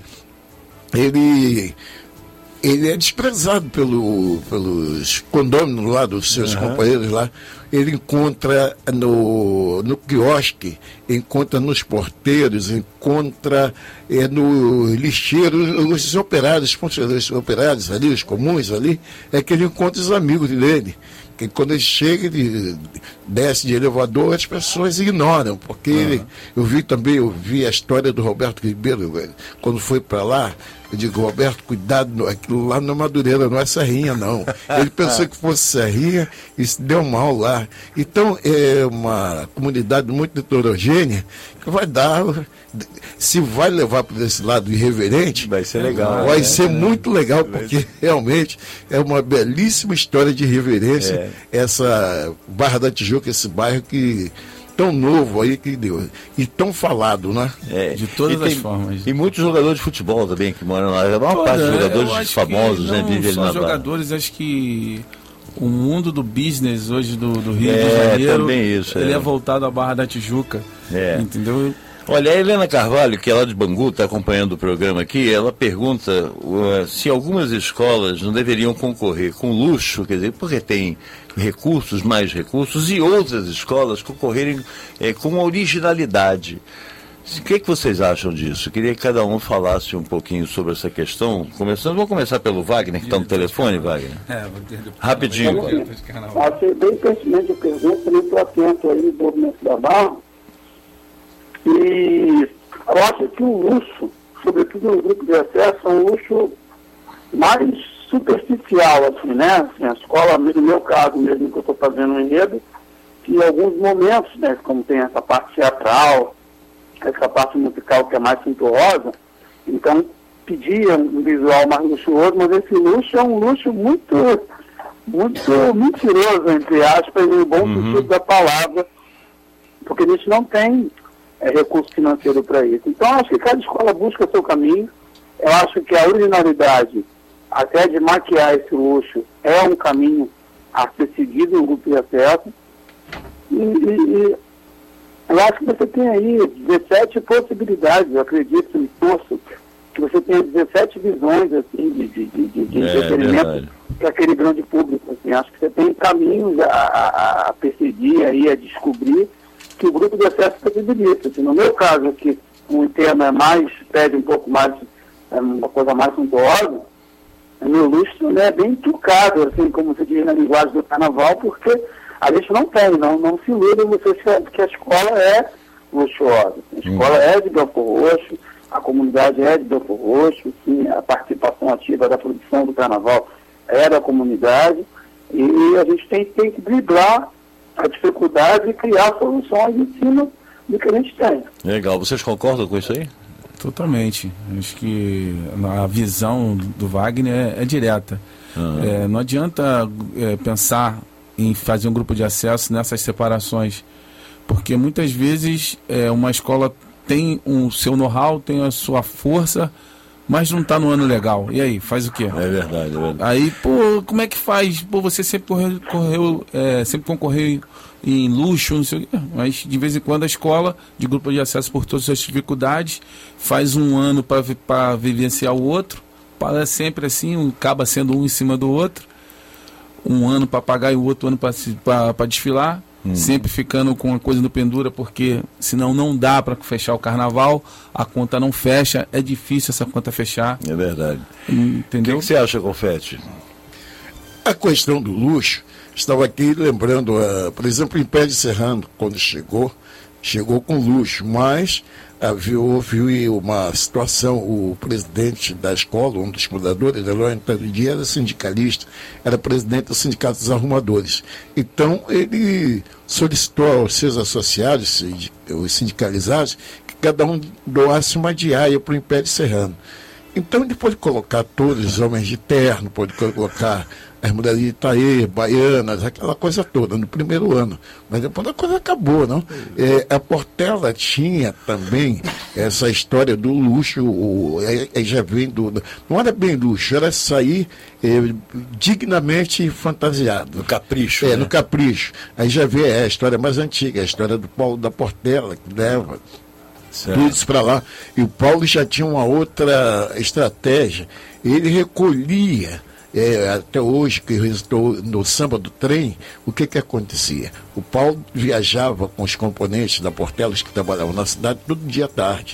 Speaker 3: ele, ele é desprezado pelo, pelos condôminos lá, dos seus uhum. companheiros lá. Ele encontra no, no quiosque, encontra nos porteiros, encontra é, no lixeiro, os operários, os funcionários operários ali, os comuns ali, é que ele encontra os amigos dele. que quando ele chega, ele desce de elevador, as pessoas ignoram, porque uhum. ele, eu vi também, eu vi a história do Roberto Ribeiro, quando foi para lá, eu digo, Roberto, cuidado, aquilo lá não é Madureira, não é Serrinha, não. Ele pensou que fosse Serrinha e se deu mal lá. Então, é uma comunidade muito heterogênea que vai dar, se vai levar para esse lado irreverente,
Speaker 2: vai ser legal.
Speaker 3: Vai
Speaker 2: é,
Speaker 3: ser
Speaker 2: é,
Speaker 3: muito legal, porque realmente é uma belíssima história de irreverência, é. essa Barra da Tijuca, esse bairro que tão novo aí que deu, e tão falado, né?
Speaker 5: É, de todas as formas.
Speaker 2: E muitos jogadores de futebol também que moram lá. A maior parte dos jogadores famosos, né, vivem ali na Barra.
Speaker 5: Jogadores, acho que o mundo do business hoje do, do Rio
Speaker 2: é,
Speaker 5: de Janeiro,
Speaker 2: também isso,
Speaker 5: ele
Speaker 2: é.
Speaker 5: é voltado à Barra da Tijuca,
Speaker 2: é.
Speaker 5: entendeu?
Speaker 2: Olha, a Helena Carvalho, que é lá de Bangu, está acompanhando o programa aqui, ela pergunta uh, se algumas escolas não deveriam concorrer com luxo, quer dizer, porque tem recursos, mais recursos, e outras escolas concorrerem eh, com originalidade. O que, que vocês acham disso? Queria que cada um falasse um pouquinho sobre essa questão. Começando, vamos começar pelo Wagner, que está no telefone, Wagner.
Speaker 5: É, vou ter...
Speaker 2: Rapidinho.
Speaker 6: Achei bem pertinente a pergunta, também estou atento aí no movimento da Barra. E eu acho que o luxo, sobretudo no grupo de acesso, é um luxo mais superficial, assim, né? Assim, a escola, no meu caso mesmo, que eu estou fazendo um enredo, que em alguns momentos, né, como tem essa parte teatral, essa parte musical que é mais suntuosa, então pedia um visual mais luxuoso, mas esse luxo é um luxo muito, muito mentiroso, entre aspas, no bom uhum. sentido da palavra, porque a gente não tem é, recurso financeiro para isso. Então, acho que cada escola busca seu caminho. Eu acho que a originalidade, até de maquiar esse luxo, é um caminho a ser seguido no grupo de acesso. E, e, e eu acho que você tem aí dezessete possibilidades, eu acredito no curso, que você tem dezessete visões assim, de, de, de, de
Speaker 2: é,
Speaker 6: entretenimento para aquele grande público. Assim. Acho que você tem caminhos a, a, a perseguir, aí, a descobrir, que o grupo de acesso possibilita. Assim, no meu caso, que o tema é mais, pede um pouco mais, é uma coisa mais suntuosa, o meu luxo, né, é bem trucado, assim, como se diz na linguagem do carnaval, porque a gente não tem, não, não se ilude você que a escola é luxuosa. A escola hum. é de Belfor Roxo, a comunidade é de Belfor Roxo, sim, a participação ativa da produção do carnaval é da comunidade, e a gente tem, tem que driblar a dificuldade e criar soluções em cima do que a gente tem.
Speaker 2: Legal, vocês concordam com isso aí?
Speaker 5: Totalmente. Acho que a visão do Wagner é, é direta. Uhum. É, não adianta é, pensar em fazer um grupo de acesso nessas separações, porque muitas vezes é, uma escola tem o um, seu know-how, tem a sua força, mas não está no ano legal. E aí, faz o quê?
Speaker 2: É verdade, é verdade.
Speaker 5: Aí, pô, como é que faz? Pô, você sempre correu, correu é, sempre concorreu em luxo, não sei o quê. Mas de vez em quando a escola, de grupo de acesso por todas as dificuldades, faz um ano para vivenciar o outro, para sempre assim, acaba sendo um em cima do outro, um ano para pagar e o outro ano para desfilar. Hum. Sempre ficando com a coisa no pendura, porque senão não dá para fechar o carnaval, a conta não fecha, é difícil essa conta fechar.
Speaker 2: É verdade.
Speaker 5: Entendeu?
Speaker 2: O que, que você acha, Confete? A
Speaker 3: questão do luxo, estava aqui lembrando, uh, por exemplo, o Império Serrano, quando chegou, chegou com luxo, mas havia, houve uma situação, o presidente da escola, um dos fundadores, Eloy Taridi, era sindicalista, era presidente do Sindicato dos Arrumadores. Então, ele solicitou aos seus associados, os sindicalizados, que cada um doasse uma diária para o Império Serrano. Então, ele pôde colocar todos os homens de terno, pôde colocar as mulheres de Itaê, baianas, aquela coisa toda, no primeiro ano. Mas depois a coisa acabou, não? É, a Portela tinha também essa história do luxo, o, é, já vem do... Não era bem luxo, era sair é, dignamente fantasiado.
Speaker 2: No capricho.
Speaker 3: É,
Speaker 2: né?
Speaker 3: no capricho. Aí já vê é, a história mais antiga, a história do Paulo da Portela, que leva tudo isso para lá. E o Paulo já tinha uma outra estratégia. Ele recolhia... É, até hoje, que resultou no samba do trem, o que que acontecia? O Paulo viajava com os componentes da Portelas que trabalhavam na cidade todo dia à tarde.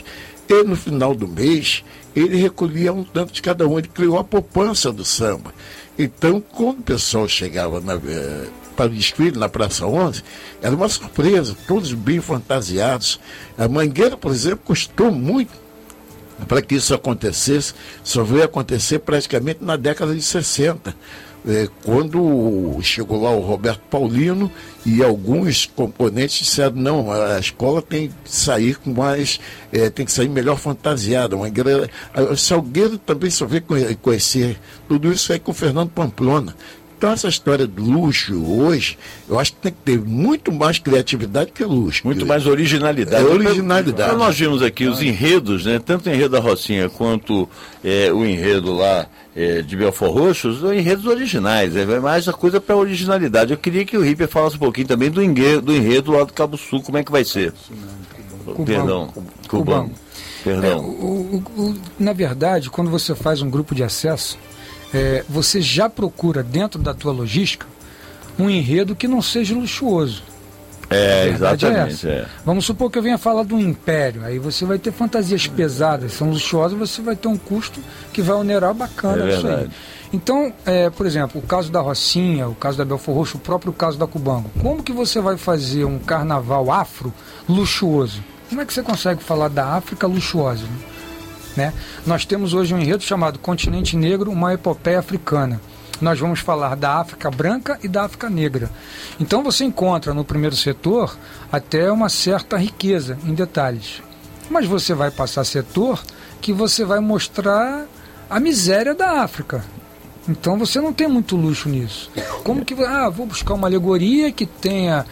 Speaker 3: E no final do mês, ele recolhia um tanto de cada um, ele criou a poupança do samba. Então, quando o pessoal chegava na, eh, para o desfile na Praça onze, era uma surpresa, todos bem fantasiados. A Mangueira, por exemplo, custou muito para que isso acontecesse, só veio acontecer praticamente na década de sessenta. É, quando chegou lá o Roberto Paulino e alguns componentes disseram, não, a escola tem que sair com mais, é, tem que sair melhor fantasiada. Uma, o Salgueiro também só veio conhecer tudo isso aí com o Fernando Pamplona. Então essa história do luxo hoje, eu acho que tem que ter muito mais criatividade que luxo.
Speaker 2: Muito mais originalidade.
Speaker 3: É, originalidade.
Speaker 2: Então, nós vimos aqui os enredos, né? Tanto o enredo da Rocinha quanto é, o enredo lá é, de Belfort Roxo, os enredos originais, é mais a coisa para originalidade. Eu queria que o Ripper falasse um pouquinho também do enredo, do enredo lá do Cabo Sul, como é que vai ser?
Speaker 4: Cubano.
Speaker 2: Perdão,
Speaker 4: Cubano.
Speaker 2: Cubano. Perdão.
Speaker 4: É, o, o, o, na verdade, quando você faz um grupo de acesso, É, você já procura dentro da tua logística um enredo que não seja luxuoso.
Speaker 2: É, exatamente.
Speaker 4: É
Speaker 2: é.
Speaker 4: Vamos supor que eu venha falar de um império, aí você vai ter fantasias pesadas, são luxuosas, você vai ter um custo que vai onerar bacana
Speaker 2: É
Speaker 4: isso aí.
Speaker 2: verdade.
Speaker 4: Então, é, por exemplo, o caso da Rocinha, o caso da Belfort Roxo, o próprio caso da Cubango, como que você vai fazer um carnaval afro luxuoso? Como é que você consegue falar da África luxuosa, né? Né? Nós temos hoje um enredo chamado Continente Negro, uma epopeia africana. Nós vamos falar da África branca e da África negra. Então você encontra no primeiro setor até uma certa riqueza em detalhes. Mas você vai passar setor que você vai mostrar a miséria da África. Então você não tem muito luxo nisso. Como que... Ah, vou buscar uma alegoria que tenha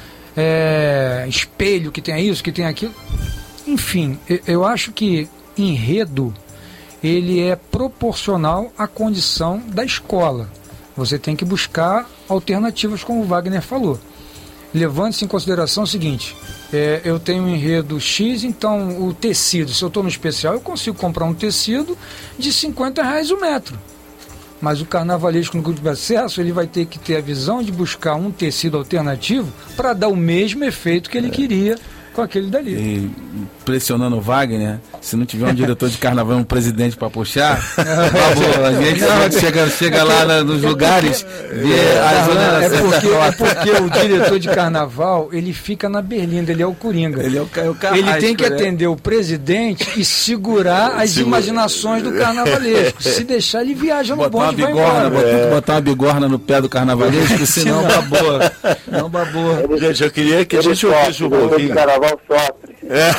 Speaker 4: é, espelho, que tenha isso, que tenha aquilo. Enfim, eu acho que enredo, ele é proporcional à condição da escola. Você tem que buscar alternativas, como o Wagner falou. Levando-se em consideração o seguinte, é, eu tenho um enredo X, então o tecido, se eu estou no especial, eu consigo comprar um tecido de cinquenta reais o metro. Mas o carnavalesco no grupo de acesso, ele vai ter que ter a visão de buscar um tecido alternativo para dar o mesmo efeito que ele queria com aquele dali.
Speaker 5: E pressionando o Wagner, se não tiver um diretor de carnaval, um presidente para puxar, acabou. A gente não, chega, chega lá na, nos lugares e
Speaker 4: é, é, porque, é porque o diretor de carnaval, ele fica na berlinda, ele é o coringa.
Speaker 5: Ele, é o, é o carrasco,
Speaker 4: ele tem que
Speaker 5: né? atender
Speaker 4: o presidente e segurar as Segura. imaginações do carnavalesco. Se deixar, ele viaja no
Speaker 5: botar
Speaker 4: bonde e vai
Speaker 5: bigorna,
Speaker 4: embora.
Speaker 5: É. Botar uma bigorna no pé do carnavalesco, senão babou. Não babou.
Speaker 2: Gente, eu queria que a gente ouvisse um pouquinho.
Speaker 6: Carnaval sofre.
Speaker 2: É.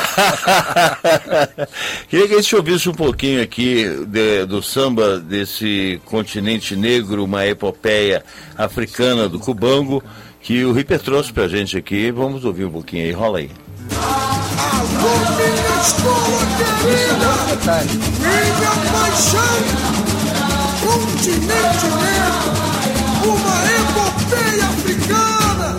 Speaker 2: Queria que a gente ouvisse um pouquinho aqui de, do samba desse Continente Negro, uma epopeia africana do Cubango, que o Ripper trouxe pra gente aqui. Vamos ouvir um pouquinho aí, rola aí.
Speaker 7: Alô, minha escola querida, minha paixão, Continente Negro, uma epopeia africana.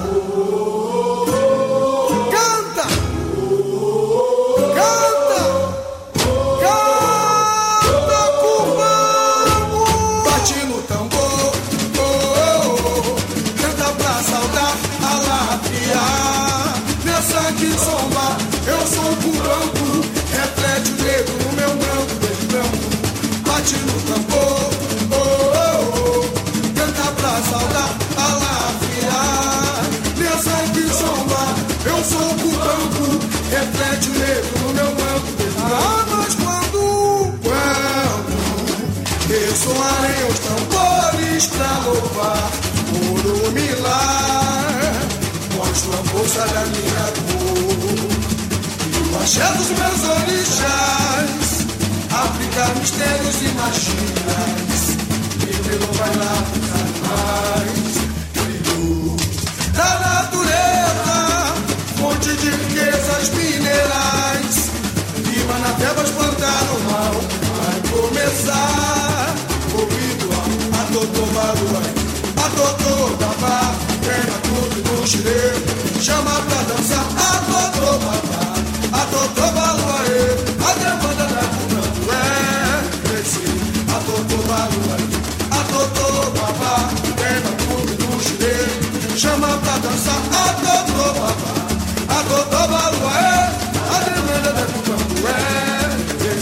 Speaker 7: Eu sou um cubango, reflete o negro no meu branco, beijo branco, bate no tambor, oh, oh, oh, canta pra saudar a láfia, minha sangue zomba, eu sou um cubango, reflete o negro no meu branco, beijo branco. Ah, mas quando, quando, ressoarem os tambores pra louvar por um milagre, mostro a força da minha cor. Axé dos meus orixás, África, mistérios e magias, e pelo bailar mais, brilho da natureza, fonte de riquezas minerais, viva na terra plantar no mal, vai começar, ouvido a Totô Baruai, a Totô Babá, pega tudo do Chile, chama pra dançar, a Totô Babá. A Totô Baluaê, a demanda da Cubango é esse. A Totô Baluaê, a Totô Babá, pega tudo do Chile, chama pra dançar. A Totô Babá, a Totô Baluaê, a demanda da Cubango é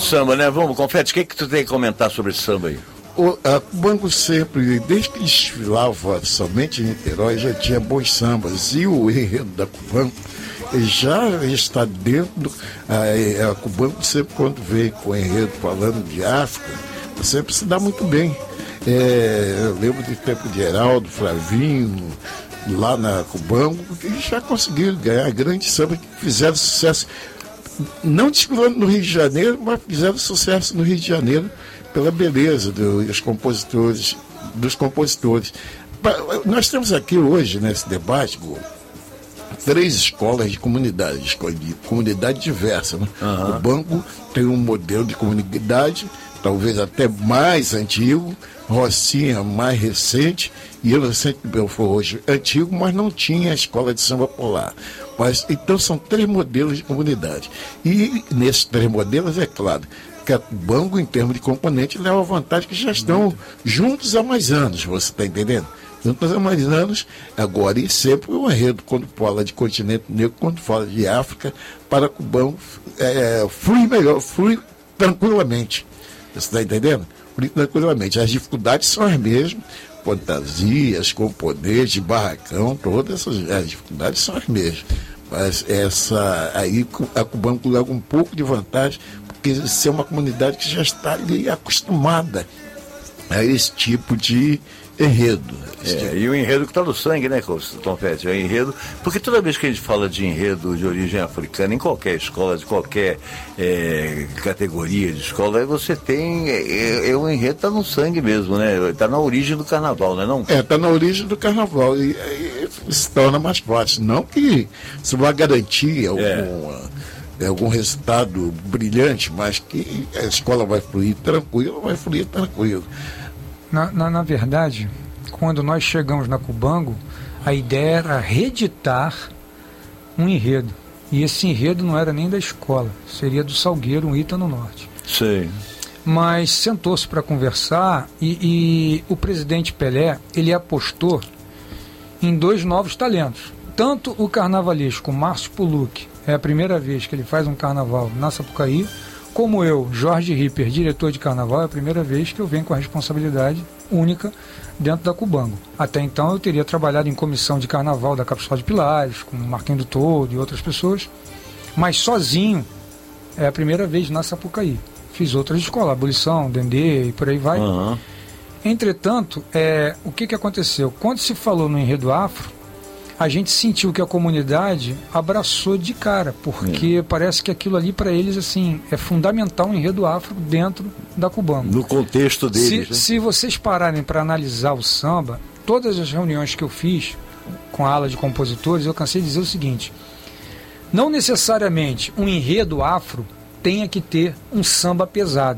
Speaker 2: samba, né? Vamos, Confete, o que, que tu tem que comentar sobre esse samba aí?
Speaker 3: O a Cubango sempre, desde que desfilava somente em Niterói, já tinha bons sambas. E o enredo da Cubango já está dentro. A, a Cubango sempre, quando vem com o enredo falando de África, sempre se dá muito bem. É, eu lembro do tempo de Heraldo, Flavinho, lá na Cubango, que já conseguiram ganhar grandes sambas que fizeram sucesso. Não desfilando no Rio de Janeiro, mas fizeram sucesso no Rio de Janeiro pela beleza dos compositores, dos compositores. Nós temos aqui hoje, nesse debate, três escolas de comunidade, de comunidade diversa. Né? Uhum. O Banco tem um modelo de comunidade, talvez até mais antigo, Rocinha mais recente, e Inocente de Belfort hoje antigo, mas não tinha a escola de samba polar. Mas, então são três modelos de comunidade. E nesses três modelos, é claro, que a Bango, em termos de componente, leva vantagem que já estão juntos há mais anos, você está entendendo? Juntos há mais anos, agora e sempre o enredo, quando fala de continente negro, quando fala de África, para Cubão, é, flui melhor, flui tranquilamente. Você está entendendo? Flui tranquilamente. As dificuldades são as mesmas, fantasias, componentes, barracão, todas essas as dificuldades são as mesmas. Mas essa aí a Cubango leva um pouco de vantagem, porque ser uma comunidade que já está ali acostumada a esse tipo de enredo.
Speaker 2: É, e o enredo que está no sangue, né, Tom Fett? É o enredo, porque toda vez que a gente fala de enredo de origem africana, em qualquer escola, de qualquer é, categoria de escola, você tem, é, é, o enredo está no sangue mesmo, né? Está na origem do carnaval, não é não?
Speaker 3: É, está na origem do carnaval e, e se torna mais fácil. Não que isso vai garantir alguma... É. algum resultado brilhante, mas que a escola vai fluir tranquilo, vai fluir tranquilo.
Speaker 4: Na, na, na verdade, quando nós chegamos na Cubango, a ideia era reeditar um enredo. E esse enredo não era nem da escola, seria do Salgueiro, um Ita no Norte.
Speaker 2: Sim.
Speaker 4: Mas sentou-se para conversar e, e o presidente Pelé, ele apostou em dois novos talentos. Tanto o carnavalesco Márcio Puluc, é a primeira vez que ele faz um carnaval na Sapucaí, como eu, Jorge Ripper, diretor de carnaval, é a primeira vez que eu venho com a responsabilidade única dentro da Cubango. Até então eu teria trabalhado em comissão de carnaval da Capital de Pilares, com o Marquinhos do Todo e outras pessoas, mas sozinho é a primeira vez na Sapucaí. Fiz outras escolas, Abolição, Dendê e por aí vai. Uhum. Entretanto, é, o que, que aconteceu? Quando se falou no enredo afro, a gente sentiu que a comunidade abraçou de cara, porque é. parece que aquilo ali para eles assim é fundamental, um enredo afro dentro da Cubango.
Speaker 2: No contexto deles.
Speaker 4: Se,
Speaker 2: né?
Speaker 4: se vocês pararem para analisar o samba, todas as reuniões que eu fiz com a ala de compositores, eu cansei de dizer o seguinte: não necessariamente um enredo afro tenha que ter um samba pesado.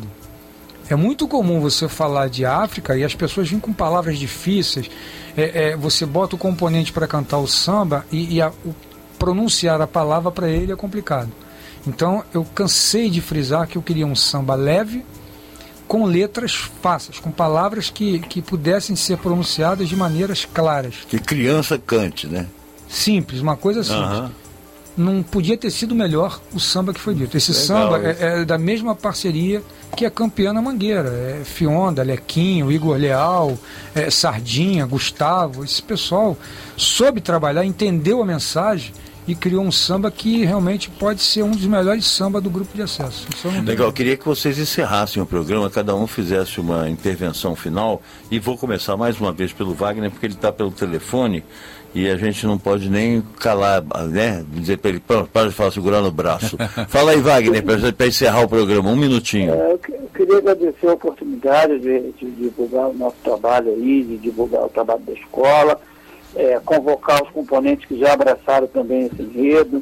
Speaker 4: É muito comum você falar de África e as pessoas vêm com palavras difíceis. É, é, você bota o componente para cantar o samba e, e a, o, pronunciar a palavra para ele é complicado. Então eu cansei de frisar que eu queria um samba leve, com letras fáceis, com palavras que, que pudessem ser pronunciadas de maneiras claras.
Speaker 2: Que criança cante, né?
Speaker 4: Simples, uma coisa simples. Uhum. Não podia ter sido melhor o samba que foi dito. Esse Legal, samba é, é da mesma parceria que a campeã na Mangueira. É Fionda, Lequinho, Igor Leal, é Sardinha, Gustavo. Esse pessoal soube trabalhar, entendeu a mensagem e criou um samba que realmente pode ser um dos melhores sambas do grupo de acesso.
Speaker 2: Legal, eu queria que vocês encerrassem o programa, cada um fizesse uma intervenção final, e vou começar mais uma vez pelo Wagner, porque ele está pelo telefone e a gente não pode nem calar, né? Dizer para ele, para de falar, segurar no braço. Fala aí, Wagner, para encerrar o programa, um minutinho.
Speaker 6: É, eu, que, eu queria agradecer a oportunidade de, de divulgar o nosso trabalho aí, de divulgar o trabalho da escola, é, convocar os componentes que já abraçaram também esse enredo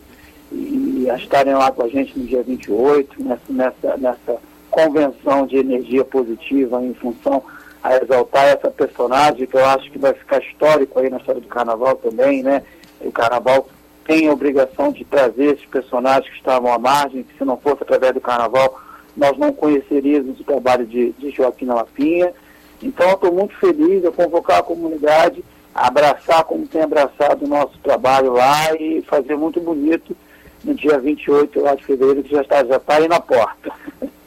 Speaker 6: e, e a estarem lá com a gente no dia vinte e oito, nessa, nessa, nessa convenção de energia positiva em função a exaltar essa personagem, que eu acho que vai ficar histórico aí na história do carnaval também, né? O carnaval tem a obrigação de trazer esses personagens que estavam à margem, que se não fosse através do carnaval, nós não conheceríamos o trabalho de, de Joaquim Lapinha. Então eu estou muito feliz de convocar a comunidade a abraçar como tem abraçado o nosso trabalho lá e fazer muito bonito no dia vinte e oito lá de fevereiro, que já está, já está aí na porta.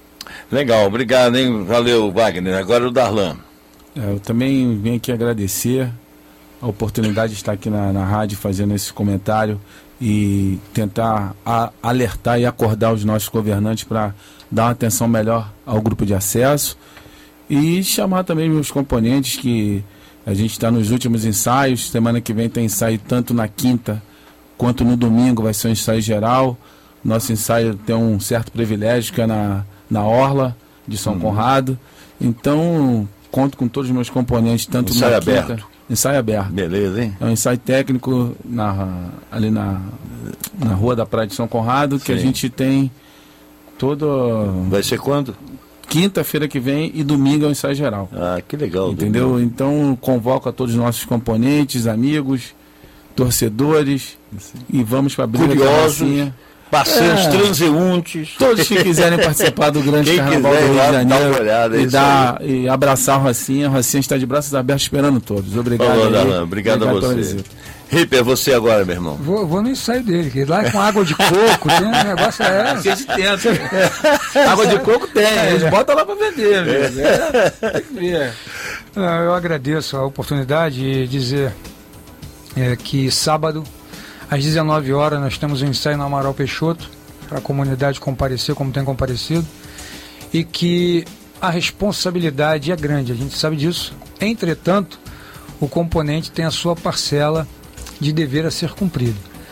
Speaker 2: Legal, obrigado, hein? Valeu, Wagner. Agora o Darlan.
Speaker 5: É, eu também venho aqui agradecer a oportunidade de estar aqui na, na rádio fazendo esse comentário e tentar a, alertar e acordar os nossos governantes para dar uma atenção melhor ao grupo de acesso e chamar também meus componentes, que a gente está nos últimos ensaios. Semana que vem tem ensaio tanto na quinta quanto no domingo, vai ser um ensaio geral. Nosso ensaio tem um certo privilégio, que é na, na Orla de São hum. Conrado. Então, conto com todos os meus componentes, tanto
Speaker 2: ensaio
Speaker 5: na
Speaker 2: aberto.
Speaker 5: quinta... Ensaio aberto.
Speaker 2: Beleza, hein?
Speaker 5: É um ensaio técnico na, ali na, na Rua da Praia de São Conrado, que Sim. a gente tem todo...
Speaker 2: Vai ser quando?
Speaker 5: Quinta-feira que vem e domingo é o ensaio geral.
Speaker 2: Ah, que legal.
Speaker 5: Entendeu? Domingo. Então, convoco a todos os nossos componentes, amigos, torcedores, Sim. e vamos para a briga da Rocinha.
Speaker 2: Parceiros, é, transeuntes.
Speaker 5: Todos que quiserem participar do grande
Speaker 2: Quem
Speaker 5: carnaval do Rio de Janeiro
Speaker 2: dá olhada,
Speaker 5: e, dar, e abraçar a Rocinha. A Rocinha está de braços abertos esperando todos. Obrigado.
Speaker 2: Falou,
Speaker 5: aí.
Speaker 2: Darlan, obrigado, obrigado a você. Ripper, você agora, meu irmão.
Speaker 4: Vou, vou no ensaio dele, que lá é com água de coco, tem um negócio é esse.
Speaker 5: A gente tenta. Água de coco tem, a gente bota lá para vender. É. É, tem que ver.
Speaker 4: Eu agradeço a oportunidade de dizer é, que sábado, às dezenove horas, nós temos um ensaio no Amaral Peixoto, para a comunidade comparecer como tem comparecido, e que a responsabilidade é grande, a gente sabe disso. Entretanto, o componente tem a sua parcela de dever a ser cumprido.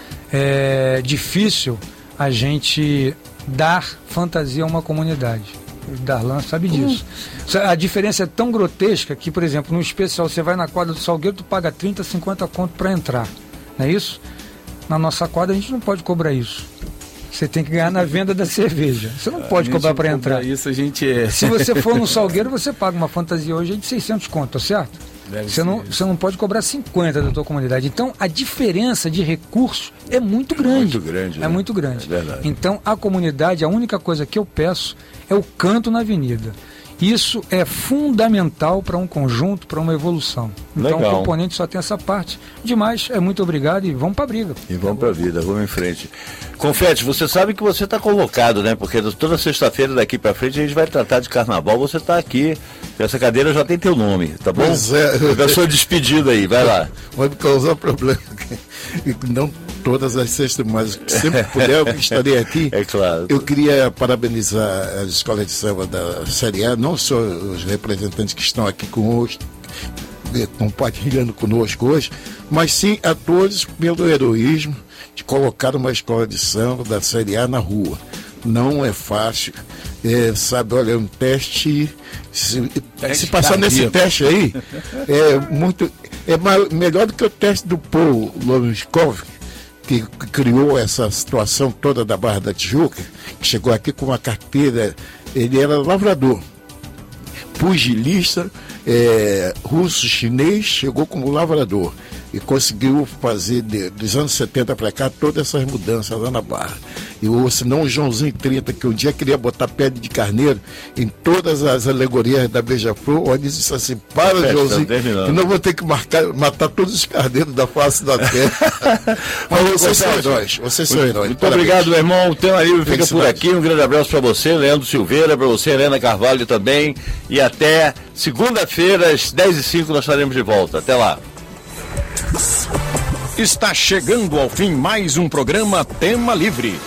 Speaker 4: É difícil a gente dar fantasia a uma comunidade. O Darlan sabe disso. Hum. A diferença é tão grotesca que, por exemplo, no especial, você vai na quadra do Salgueiro, tu paga trinta, cinquenta conto para entrar. Não é isso? Na nossa quadra a gente não pode cobrar isso. Você tem que ganhar na venda da cerveja. Você não pode cobrar para entrar.
Speaker 5: Isso a gente é.
Speaker 4: Se você for no Salgueiro, você paga uma fantasia hoje de seiscentos conto, tá certo? Deve você, não, você não pode cobrar cinquenta da tua comunidade. Então, a diferença de recurso é muito grande.
Speaker 2: Muito grande.
Speaker 4: É
Speaker 2: né?
Speaker 4: muito grande.
Speaker 2: É verdade.
Speaker 4: Então, a comunidade, a única coisa que eu peço é o canto na avenida. Isso é fundamental para um conjunto, para uma evolução. Então,
Speaker 2: Legal.
Speaker 4: O componente só tem essa parte. Demais, é muito obrigado e vamos para a briga.
Speaker 2: E vamos para a vida, vamos em frente. Confete, você sabe que você está convocado, né? Porque toda sexta-feira daqui para frente a gente vai tratar de carnaval, você está aqui. Essa cadeira já tem teu nome, tá bom?
Speaker 3: Pois é.
Speaker 2: A sua despedida aí, vai lá.
Speaker 3: Pode causar problema. Não todas as sextas, mas sempre puder eu estarei aqui.
Speaker 2: É claro.
Speaker 3: Eu queria parabenizar as escolas de samba da Série A, não só os representantes que estão aqui conosco, compartilhando conosco hoje, mas sim a todos pelo heroísmo de colocar uma escola de samba da Série A na rua. Não é fácil. É, sabe, olha, é um teste. Se,
Speaker 5: teste
Speaker 3: se passar
Speaker 5: cardíaco.
Speaker 3: Nesse teste aí, é muito. É mais, melhor do que o teste do Paul Lomskov, que criou essa situação toda da Barra da Tijuca, que chegou aqui com uma carteira. Ele era lavrador, pugilista, é, russo, chinês, chegou como lavrador e conseguiu fazer de, dos anos setenta para cá todas essas mudanças lá na Barra. E ou senão o Joãozinho trinta, que um dia queria botar pele de carneiro em todas as alegorias da Beija-Flor, onde disse assim: para, é, Joãozinho, que não vou ter que marcar, matar todos os carneiros da face da terra. Mas vocês são heróis, vocês são heróis.
Speaker 2: Muito Parabéns. Obrigado, meu irmão. O Tema Livre fica por aqui. Um grande abraço para você, Leandro Silveira, para você, Helena Carvalho também. E até segunda-feira, às dez e cinco, nós estaremos de volta. Até lá.
Speaker 1: Está chegando ao fim mais um programa Tema Livre.